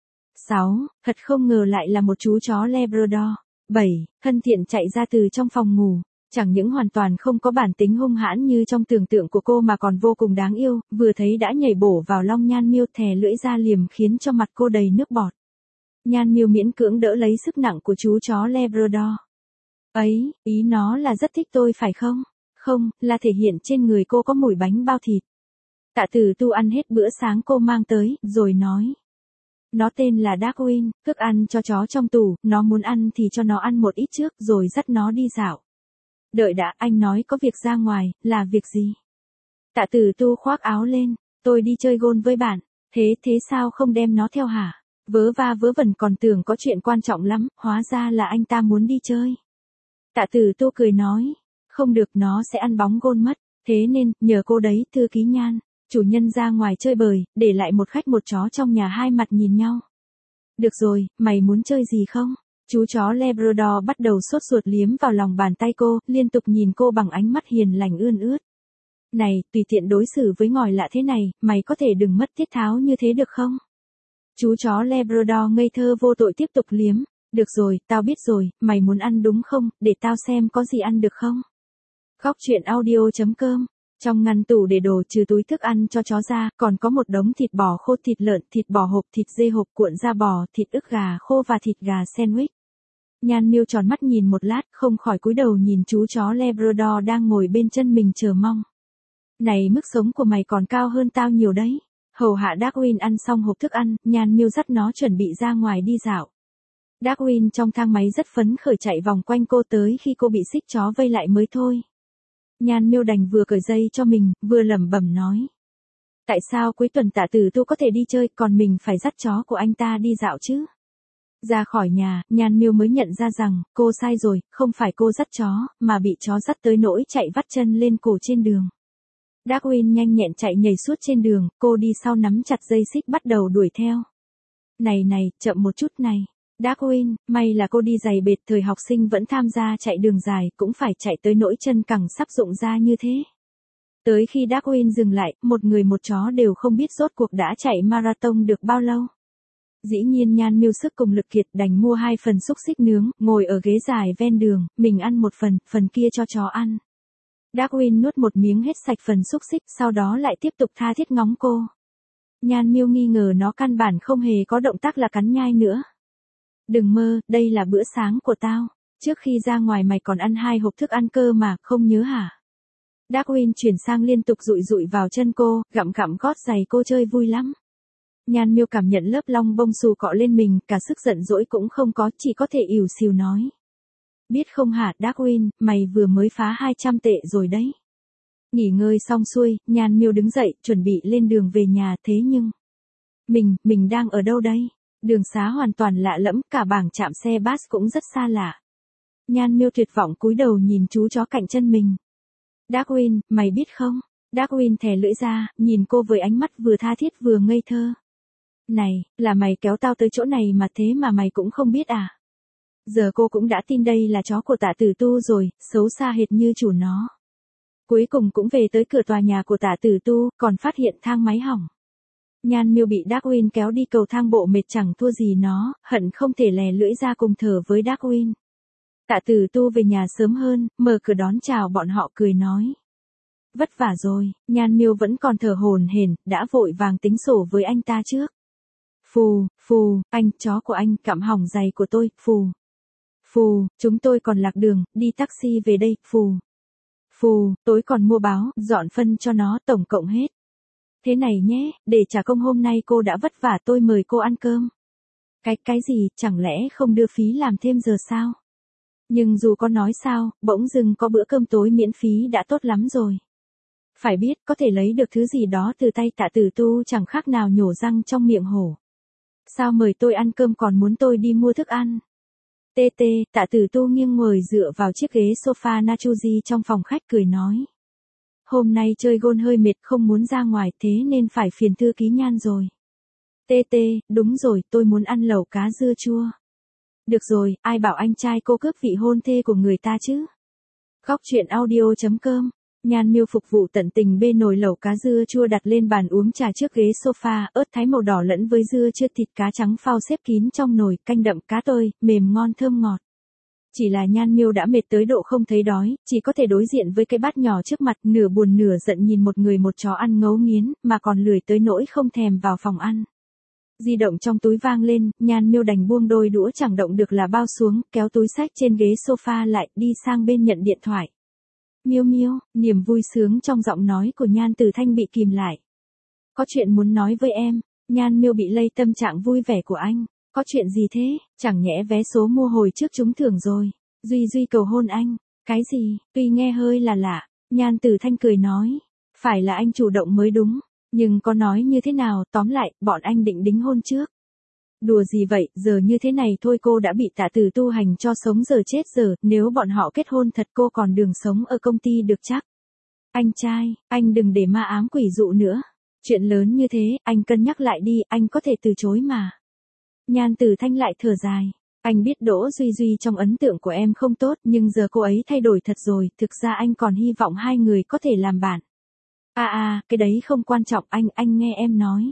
sáu. Thật không ngờ lại là một chú chó Labrador. bảy. Thân thiện chạy ra từ trong phòng ngủ. Chẳng những hoàn toàn không có bản tính hung hãn như trong tưởng tượng của cô mà còn vô cùng đáng yêu, vừa thấy đã nhảy bổ vào long Nhan Miêu thè lưỡi ra liềm khiến cho mặt cô đầy nước bọt. Nhan Miêu miễn cưỡng đỡ lấy sức nặng của chú chó Labrador. Ấy, ý nó là rất thích tôi phải không? Không, là thể hiện trên người cô có mùi bánh bao thịt. Tạ Tử Tu ăn hết bữa sáng cô mang tới, rồi nói. Nó tên là Darwin, thức ăn cho chó trong tủ, nó muốn ăn thì cho nó ăn một ít trước rồi dắt nó đi dạo. Đợi đã, anh nói có việc ra ngoài, là việc gì? Tạ Tử Tu khoác áo lên, tôi đi chơi gôn với bạn, thế thế sao không đem nó theo hả? Vớ va vớ vẩn còn tưởng có chuyện quan trọng lắm, hóa ra là anh ta muốn đi chơi. Tạ Tử Tu cười nói, không được nó sẽ ăn bóng gôn mất, thế nên, nhờ cô đấy thư ký Nhan. Chủ nhân ra ngoài chơi bời, để lại một khách một chó trong nhà hai mặt nhìn nhau. Được rồi, mày muốn chơi gì không? Chú chó Labrador bắt đầu sốt ruột liếm vào lòng bàn tay cô, liên tục nhìn cô bằng ánh mắt hiền lành ươn ướt. Này, tùy tiện đối xử với ngòi lạ thế này, mày có thể đừng mất tiết tháo như thế được không? Chú chó Labrador ngây thơ vô tội tiếp tục liếm. Được rồi, tao biết rồi, mày muốn ăn đúng không, để tao xem có gì ăn được không? Khóc chuyện audio chấm com. Trong ngăn tủ để đồ trừ túi thức ăn cho chó ra, còn có một đống thịt bò khô, thịt lợn, thịt bò hộp, thịt dê hộp cuộn da bò, thịt ức gà khô và thịt gà sandwich. Nhan Miêu tròn mắt nhìn một lát, không khỏi cúi đầu nhìn chú chó Labrador đang ngồi bên chân mình chờ mong. Này, mức sống của mày còn cao hơn tao nhiều đấy. Hầu hạ Darwin ăn xong hộp thức ăn, Nhan Miêu dắt nó chuẩn bị ra ngoài đi dạo. Darwin trong thang máy rất phấn khởi chạy vòng quanh cô tới khi cô bị xích chó vây lại mới thôi. Nhan Miêu đành vừa cởi dây cho mình, vừa lẩm bẩm nói. Tại sao cuối tuần Tạ Tử Tu có thể đi chơi, còn mình phải dắt chó của anh ta đi dạo chứ? Ra khỏi nhà, Nhan Miêu mới nhận ra rằng, cô sai rồi, không phải cô dắt chó, mà bị chó dắt tới nỗi chạy vắt chân lên cổ trên đường. Darwin nhanh nhẹn chạy nhảy suốt trên đường, cô đi sau nắm chặt dây xích bắt đầu đuổi theo. Này này, chậm một chút này. Darwin, may là cô đi giày bệt thời học sinh vẫn tham gia chạy đường dài, cũng phải chạy tới nỗi chân cẳng sắp rụng ra như thế. Tới khi Darwin dừng lại, một người một chó đều không biết rốt cuộc đã chạy marathon được bao lâu. Dĩ nhiên Nhan Miêu sức cùng lực kiệt đành mua hai phần xúc xích nướng, ngồi ở ghế dài ven đường, mình ăn một phần, phần kia cho chó ăn. Darwin nuốt một miếng hết sạch phần xúc xích, sau đó lại tiếp tục tha thiết ngóng cô. Nhan Miêu nghi ngờ nó căn bản không hề có động tác là cắn nhai nữa. Đừng mơ, đây là bữa sáng của tao. Trước khi ra ngoài mày còn ăn hai hộp thức ăn cơ mà, không nhớ hả? Darwin chuyển sang liên tục dụi dụi vào chân cô, gặm gặm gót giày cô chơi vui lắm. Nhan Miêu cảm nhận lớp lông bông xù cọ lên mình, cả sức giận dỗi cũng không có, chỉ có thể ỉu xìu nói. Biết không hả Darwin, mày vừa mới phá hai trăm tệ rồi đấy. Nghỉ ngơi xong xuôi, Nhan Miêu đứng dậy, chuẩn bị lên đường về nhà, thế nhưng... Mình, mình đang ở đâu đây? Đường xá hoàn toàn lạ lẫm, cả bảng trạm xe bus cũng rất xa lạ. Nhan Miêu tuyệt vọng cúi đầu nhìn chú chó cạnh chân mình. Darwin, mày biết không? Darwin thè lưỡi ra, nhìn cô với ánh mắt vừa tha thiết vừa ngây thơ. Này, là mày kéo tao tới chỗ này mà thế mà mày cũng không biết à? Giờ cô cũng đã tin đây là chó của Tạ Tử Tu rồi, xấu xa hệt như chủ nó. Cuối cùng cũng về tới cửa tòa nhà của Tạ Tử Tu, còn phát hiện thang máy hỏng. Nhan Miêu bị Darwin kéo đi cầu thang bộ mệt chẳng thua gì nó, hận không thể lè lưỡi ra cùng thở với Darwin. Tạ Tử Tu về nhà sớm hơn, mở cửa đón chào bọn họ cười nói. Vất vả rồi, Nhan Miêu vẫn còn thở hổn hển, đã vội vàng tính sổ với anh ta trước. Phù, phù, anh, chó của anh, cặm hỏng giày của tôi, phù. Phù, chúng tôi còn lạc đường, đi taxi về đây, phù. Phù, tối còn mua báo, dọn phân cho nó, tổng cộng hết. Thế này nhé, để trả công hôm nay cô đã vất vả tôi mời cô ăn cơm. Cái, cái gì, chẳng lẽ không đưa phí làm thêm giờ sao? Nhưng dù có nói sao, bỗng dưng có bữa cơm tối miễn phí đã tốt lắm rồi. Phải biết, có thể lấy được thứ gì đó từ tay Tạ Tử Tu chẳng khác nào nhổ răng trong miệng hổ. Sao mời tôi ăn cơm còn muốn tôi đi mua thức ăn? Tê tê, Tạ Tử Tu nghiêng ngồi dựa vào chiếc ghế sofa Nachuji trong phòng khách cười nói. Hôm nay chơi gôn hơi mệt không muốn ra ngoài thế nên phải phiền thư ký Nhan rồi. Tê tê, đúng rồi, tôi muốn ăn lẩu cá dưa chua. Được rồi, ai bảo anh trai cô cướp vị hôn thê của người ta chứ? Góc chuyện audio chấm com. Nhan Miêu phục vụ tận tình bê nồi lẩu cá dưa chua đặt lên bàn uống trà trước ghế sofa, ớt thái màu đỏ lẫn với dưa chưa thịt cá trắng phao xếp kín trong nồi, canh đậm cá tơi, mềm ngon thơm ngọt. Chỉ là Nhan Miêu đã mệt tới độ không thấy đói, chỉ có thể đối diện với cái bát nhỏ trước mặt, nửa buồn nửa giận nhìn một người một chó ăn ngấu nghiến, mà còn lười tới nỗi không thèm vào phòng ăn. Di động trong túi vang lên, Nhan Miêu đành buông đôi đũa chẳng động được là bao xuống, kéo túi xách trên ghế sofa lại, đi sang bên nhận điện thoại. Miêu Miêu, niềm vui sướng trong giọng nói của Nhan Tử Thanh bị kìm lại. Có chuyện muốn nói với em. Nhan Miêu bị lây tâm trạng vui vẻ của anh. Có chuyện gì thế? Chẳng nhẽ vé số mua hồi trước trúng thưởng rồi. Duy Duy cầu hôn anh. Cái gì? Tuy nghe hơi là lạ. Nhan Tử Thanh cười nói. Phải là anh chủ động mới đúng. Nhưng có nói như thế nào, tóm lại, bọn anh định đính hôn trước. Đùa gì vậy, giờ như thế này thôi cô đã bị Tạ Tử tu hành cho sống giờ chết giờ, nếu bọn họ kết hôn thật cô còn đường sống ở công ty được chắc. Anh trai, anh đừng để ma ám quỷ dụ nữa. Chuyện lớn như thế, anh cân nhắc lại đi, anh có thể từ chối mà. Nhan Tử Thanh lại thở dài. Anh biết Đỗ Duy Duy trong ấn tượng của em không tốt, nhưng giờ cô ấy thay đổi thật rồi, thực ra anh còn hy vọng hai người có thể làm bạn. À à, cái đấy không quan trọng, anh, anh nghe em nói.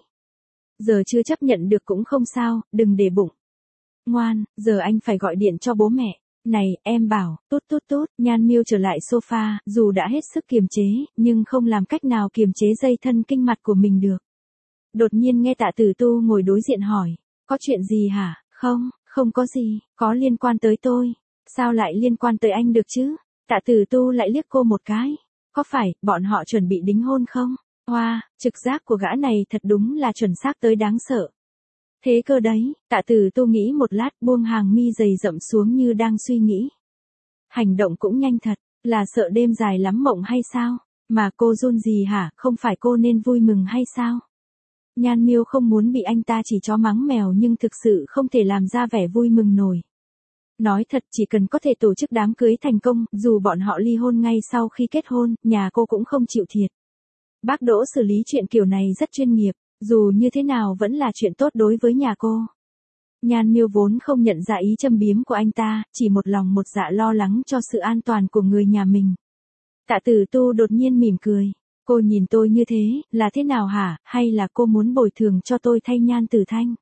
Giờ chưa chấp nhận được cũng không sao, đừng để bụng. Ngoan, giờ anh phải gọi điện cho bố mẹ. Này, em bảo, tút tút tút, Nhan Miêu trở lại sofa, dù đã hết sức kiềm chế, nhưng không làm cách nào kiềm chế dây thân kinh mặt của mình được. Đột nhiên nghe Tạ Tử tu ngồi đối diện hỏi, có chuyện gì hả? Không, không có gì, có liên quan tới tôi. Sao lại liên quan tới anh được chứ? Tạ Tử tu lại liếc cô một cái. Có phải, bọn họ chuẩn bị đính hôn không? Hoa, wow, trực giác của gã này thật đúng là chuẩn xác tới đáng sợ. Thế cơ đấy, Tạ Tử tu nghĩ một lát, buông hàng mi dày rậm xuống như đang suy nghĩ. Hành động cũng nhanh thật, là sợ đêm dài lắm mộng hay sao? Mà cô run gì hả, không phải cô nên vui mừng hay sao? Nhan Miêu không muốn bị anh ta chỉ chó mắng mèo nhưng thực sự không thể làm ra vẻ vui mừng nổi. Nói thật, chỉ cần có thể tổ chức đám cưới thành công, dù bọn họ ly hôn ngay sau khi kết hôn, nhà cô cũng không chịu thiệt. Bác Đỗ xử lý chuyện kiểu này rất chuyên nghiệp, dù như thế nào vẫn là chuyện tốt đối với nhà cô. Nhan Miêu vốn không nhận ra ý châm biếm của anh ta, chỉ một lòng một dạ lo lắng cho sự an toàn của người nhà mình. Tạ Tử tu đột nhiên mỉm cười. Cô nhìn tôi như thế, là thế nào hả, hay là cô muốn bồi thường cho tôi thay Nhan Tử Thanh?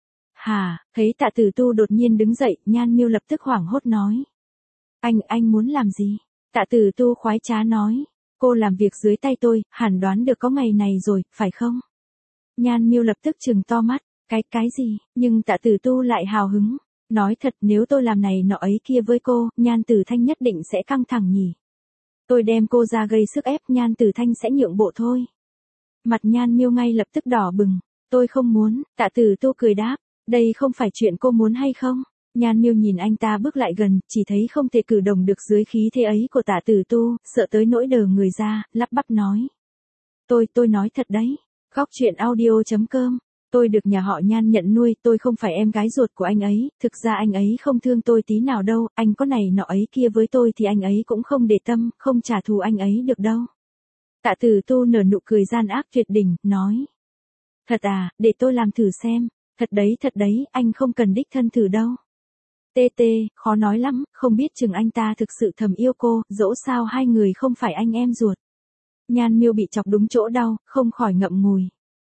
Hả, thấy Tạ Tử tu đột nhiên đứng dậy, Nhan Miêu lập tức hoảng hốt nói. Anh, anh muốn làm gì? Tạ Tử tu khoái trá nói. Cô làm việc dưới tay tôi, hẳn đoán được có ngày này rồi, phải không? Nhan Miêu lập tức trừng to mắt. Cái, cái gì? Nhưng Tạ Tử tu lại hào hứng. Nói thật, nếu tôi làm này nọ ấy kia với cô, Nhan Tử Thanh nhất định sẽ căng thẳng nhỉ. Tôi đem cô ra gây sức ép, Nhan Tử Thanh sẽ nhượng bộ thôi. Mặt Nhan Miêu ngay lập tức đỏ bừng. Tôi không muốn, Tạ Tử tu cười đáp. Đây không phải chuyện cô muốn hay không? Nhan Miêu nhìn anh ta bước lại gần, chỉ thấy không thể cử động được dưới khí thế ấy của Tạ Tử tu, sợ tới nỗi đờ người ra, lắp bắp nói. Tôi, tôi nói thật đấy. Góc chuyện audio chấm com. Tôi được nhà họ Nhan nhận nuôi, tôi không phải em gái ruột của anh ấy, thực ra anh ấy không thương tôi tí nào đâu, anh có này nọ ấy kia với tôi thì anh ấy cũng không để tâm, không trả thù anh ấy được đâu. Tạ Tử tu nở nụ cười gian ác tuyệt đỉnh, nói. Thật à, để tôi làm thử xem. Thật đấy, thật đấy, anh không cần đích thân thử đâu. Tê tê, khó nói lắm, không biết chừng anh ta thực sự thầm yêu cô, dẫu sao hai người không phải anh em ruột. Nhan Miêu bị chọc đúng chỗ đau, không khỏi ngậm ngùi.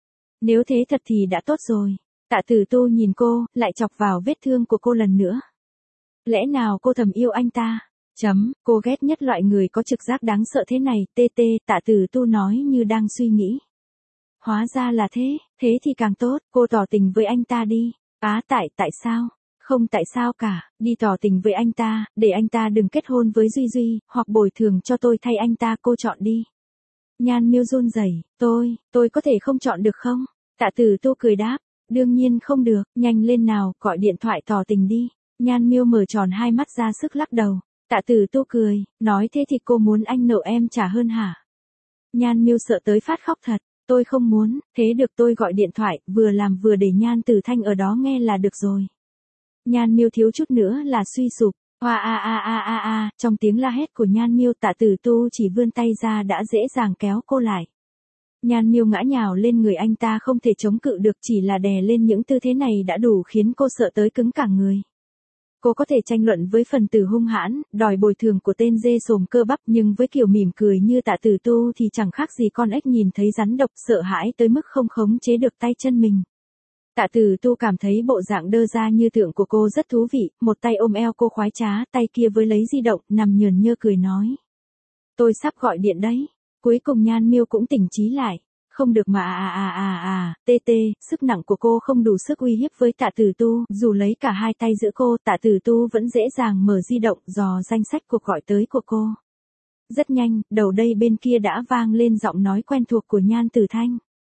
Nếu thế thật thì đã tốt rồi. Tạ Tử tu nhìn cô, lại chọc vào vết thương của cô lần nữa. Lẽ nào cô thầm yêu anh ta? Chấm, cô ghét nhất loại người có trực giác đáng sợ thế này, tê tê, Tạ Tử tu nói như đang suy nghĩ. Hóa ra là thế, thế thì càng tốt, cô tỏ tình với anh ta đi. Á tại, tại sao? Không tại sao cả, đi tỏ tình với anh ta, để anh ta đừng kết hôn với Duy Duy, hoặc bồi thường cho tôi thay anh ta, cô chọn đi. Nhan Miêu run rẩy, tôi, tôi có thể không chọn được không? Tạ Tử tu cười đáp, đương nhiên không được, nhanh lên nào, gọi điện thoại tỏ tình đi. Nhan Miêu mở tròn hai mắt ra sức lắc đầu. Tạ Tử tu cười, nói thế thì cô muốn anh nợ em trả hơn hả? Nhan Miêu sợ tới phát khóc thật. Tôi không muốn, thế được tôi gọi điện thoại, vừa làm vừa để Nhan Tử Thanh ở đó nghe là được rồi. Nhan Miêu thiếu chút nữa là suy sụp. Hoa a a a a a, trong tiếng la hét của Nhan Miêu, Tạ Tử tu chỉ vươn tay ra đã dễ dàng kéo cô lại. Nhan Miêu ngã nhào lên người anh ta không thể chống cự được, chỉ là đè lên những tư thế này đã đủ khiến cô sợ tới cứng cả người. Cô có thể tranh luận với phần tử hung hãn, đòi bồi thường của tên dê sồm cơ bắp, nhưng với kiểu mỉm cười như Tạ Tử Tu thì chẳng khác gì con ếch nhìn thấy rắn độc, sợ hãi tới mức không khống chế được tay chân mình. Tạ Tử Tu cảm thấy bộ dạng đơ ra như tượng của cô rất thú vị, một tay ôm eo cô khoái trá, tay kia với lấy di động, nằm nhờn nhơ cười nói. Tôi sắp gọi điện đấy. Cuối cùng Nhan Miêu cũng tỉnh trí lại. Không được mà à à à à, tê tê, sức nặng của cô không đủ sức uy hiếp với Tạ Tử Tu, dù lấy cả hai tay giữ cô, Tạ Tử Tu vẫn dễ dàng mở di động, dò danh sách cuộc gọi tới của cô. Rất nhanh, đầu đây bên kia đã vang lên giọng nói quen thuộc của Nhan Tử Thanh.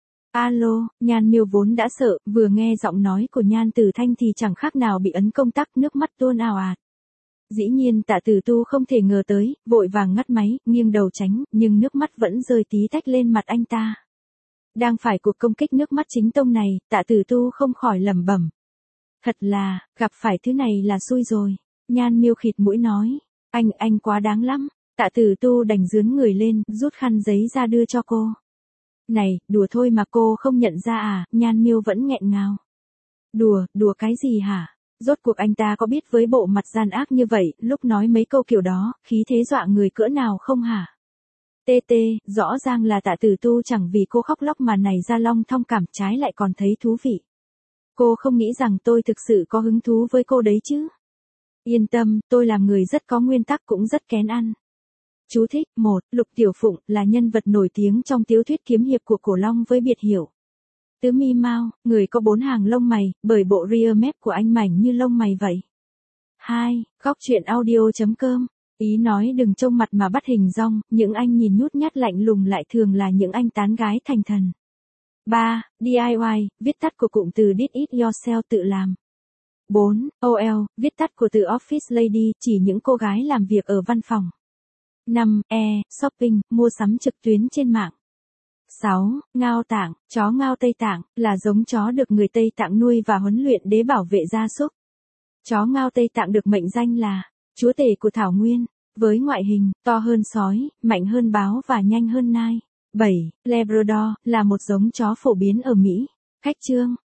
Alo, Nhan Miêu vốn đã sợ, vừa nghe giọng nói của Nhan Tử Thanh thì chẳng khác nào bị ấn công tắc, nước mắt tuôn ào ạt. Dĩ nhiên Tạ Tử Tu không thể ngờ tới, vội vàng ngắt máy, nghiêng đầu tránh, nhưng nước mắt vẫn rơi tí tách lên mặt anh ta. Đang phải cuộc công kích nước mắt chính tông này, Tạ Tử Tu không khỏi lẩm bẩm. Thật là, gặp phải thứ này là xui rồi. Nhan Miêu khịt mũi nói. Anh, anh quá đáng lắm. Tạ Tử Tu đành dướn người lên, rút khăn giấy ra đưa cho cô. Này, đùa thôi mà cô không nhận ra à, Nhan Miêu vẫn nghẹn ngào. Đùa, đùa cái gì hả? Rốt cuộc anh ta có biết với bộ mặt gian ác như vậy, lúc nói mấy câu kiểu đó, khí thế dọa người cỡ nào không hả? Tê tê, rõ ràng là Tạ Tử Tu chẳng vì cô khóc lóc mà nảy ra long thong cảm, trái lại còn thấy thú vị. Cô không nghĩ rằng tôi thực sự có hứng thú với cô đấy chứ? Yên tâm, tôi là người rất có nguyên tắc cũng rất kén ăn. Chú thích, một, Lục Tiểu Phụng là nhân vật nổi tiếng trong tiểu thuyết kiếm hiệp của Cổ Long với biệt hiệu Tứ Mi Mao, người có bốn hàng lông mày, bởi bộ rear mép của anh mảnh như lông mày vậy. hai. Góc truyện audio chấm com. Ý nói đừng trông mặt mà bắt hình dong, những anh nhìn nhút nhát lạnh lùng lại thường là những anh tán gái thành thần. ba. đê i i, viết tắt của cụm từ Did It Yourself tự làm. bốn. o lờ, viết tắt của từ Office Lady, chỉ những cô gái làm việc ở văn phòng. năm. E, shopping, mua sắm trực tuyến trên mạng. sáu. Ngao Tạng, chó Ngao Tây Tạng, là giống chó được người Tây Tạng nuôi và huấn luyện để bảo vệ gia súc. Chó Ngao Tây Tạng được mệnh danh là chúa tể của thảo nguyên, với ngoại hình to hơn sói, mạnh hơn báo và nhanh hơn nai. bảy. Labrador là một giống chó phổ biến ở Mỹ. Khách trương,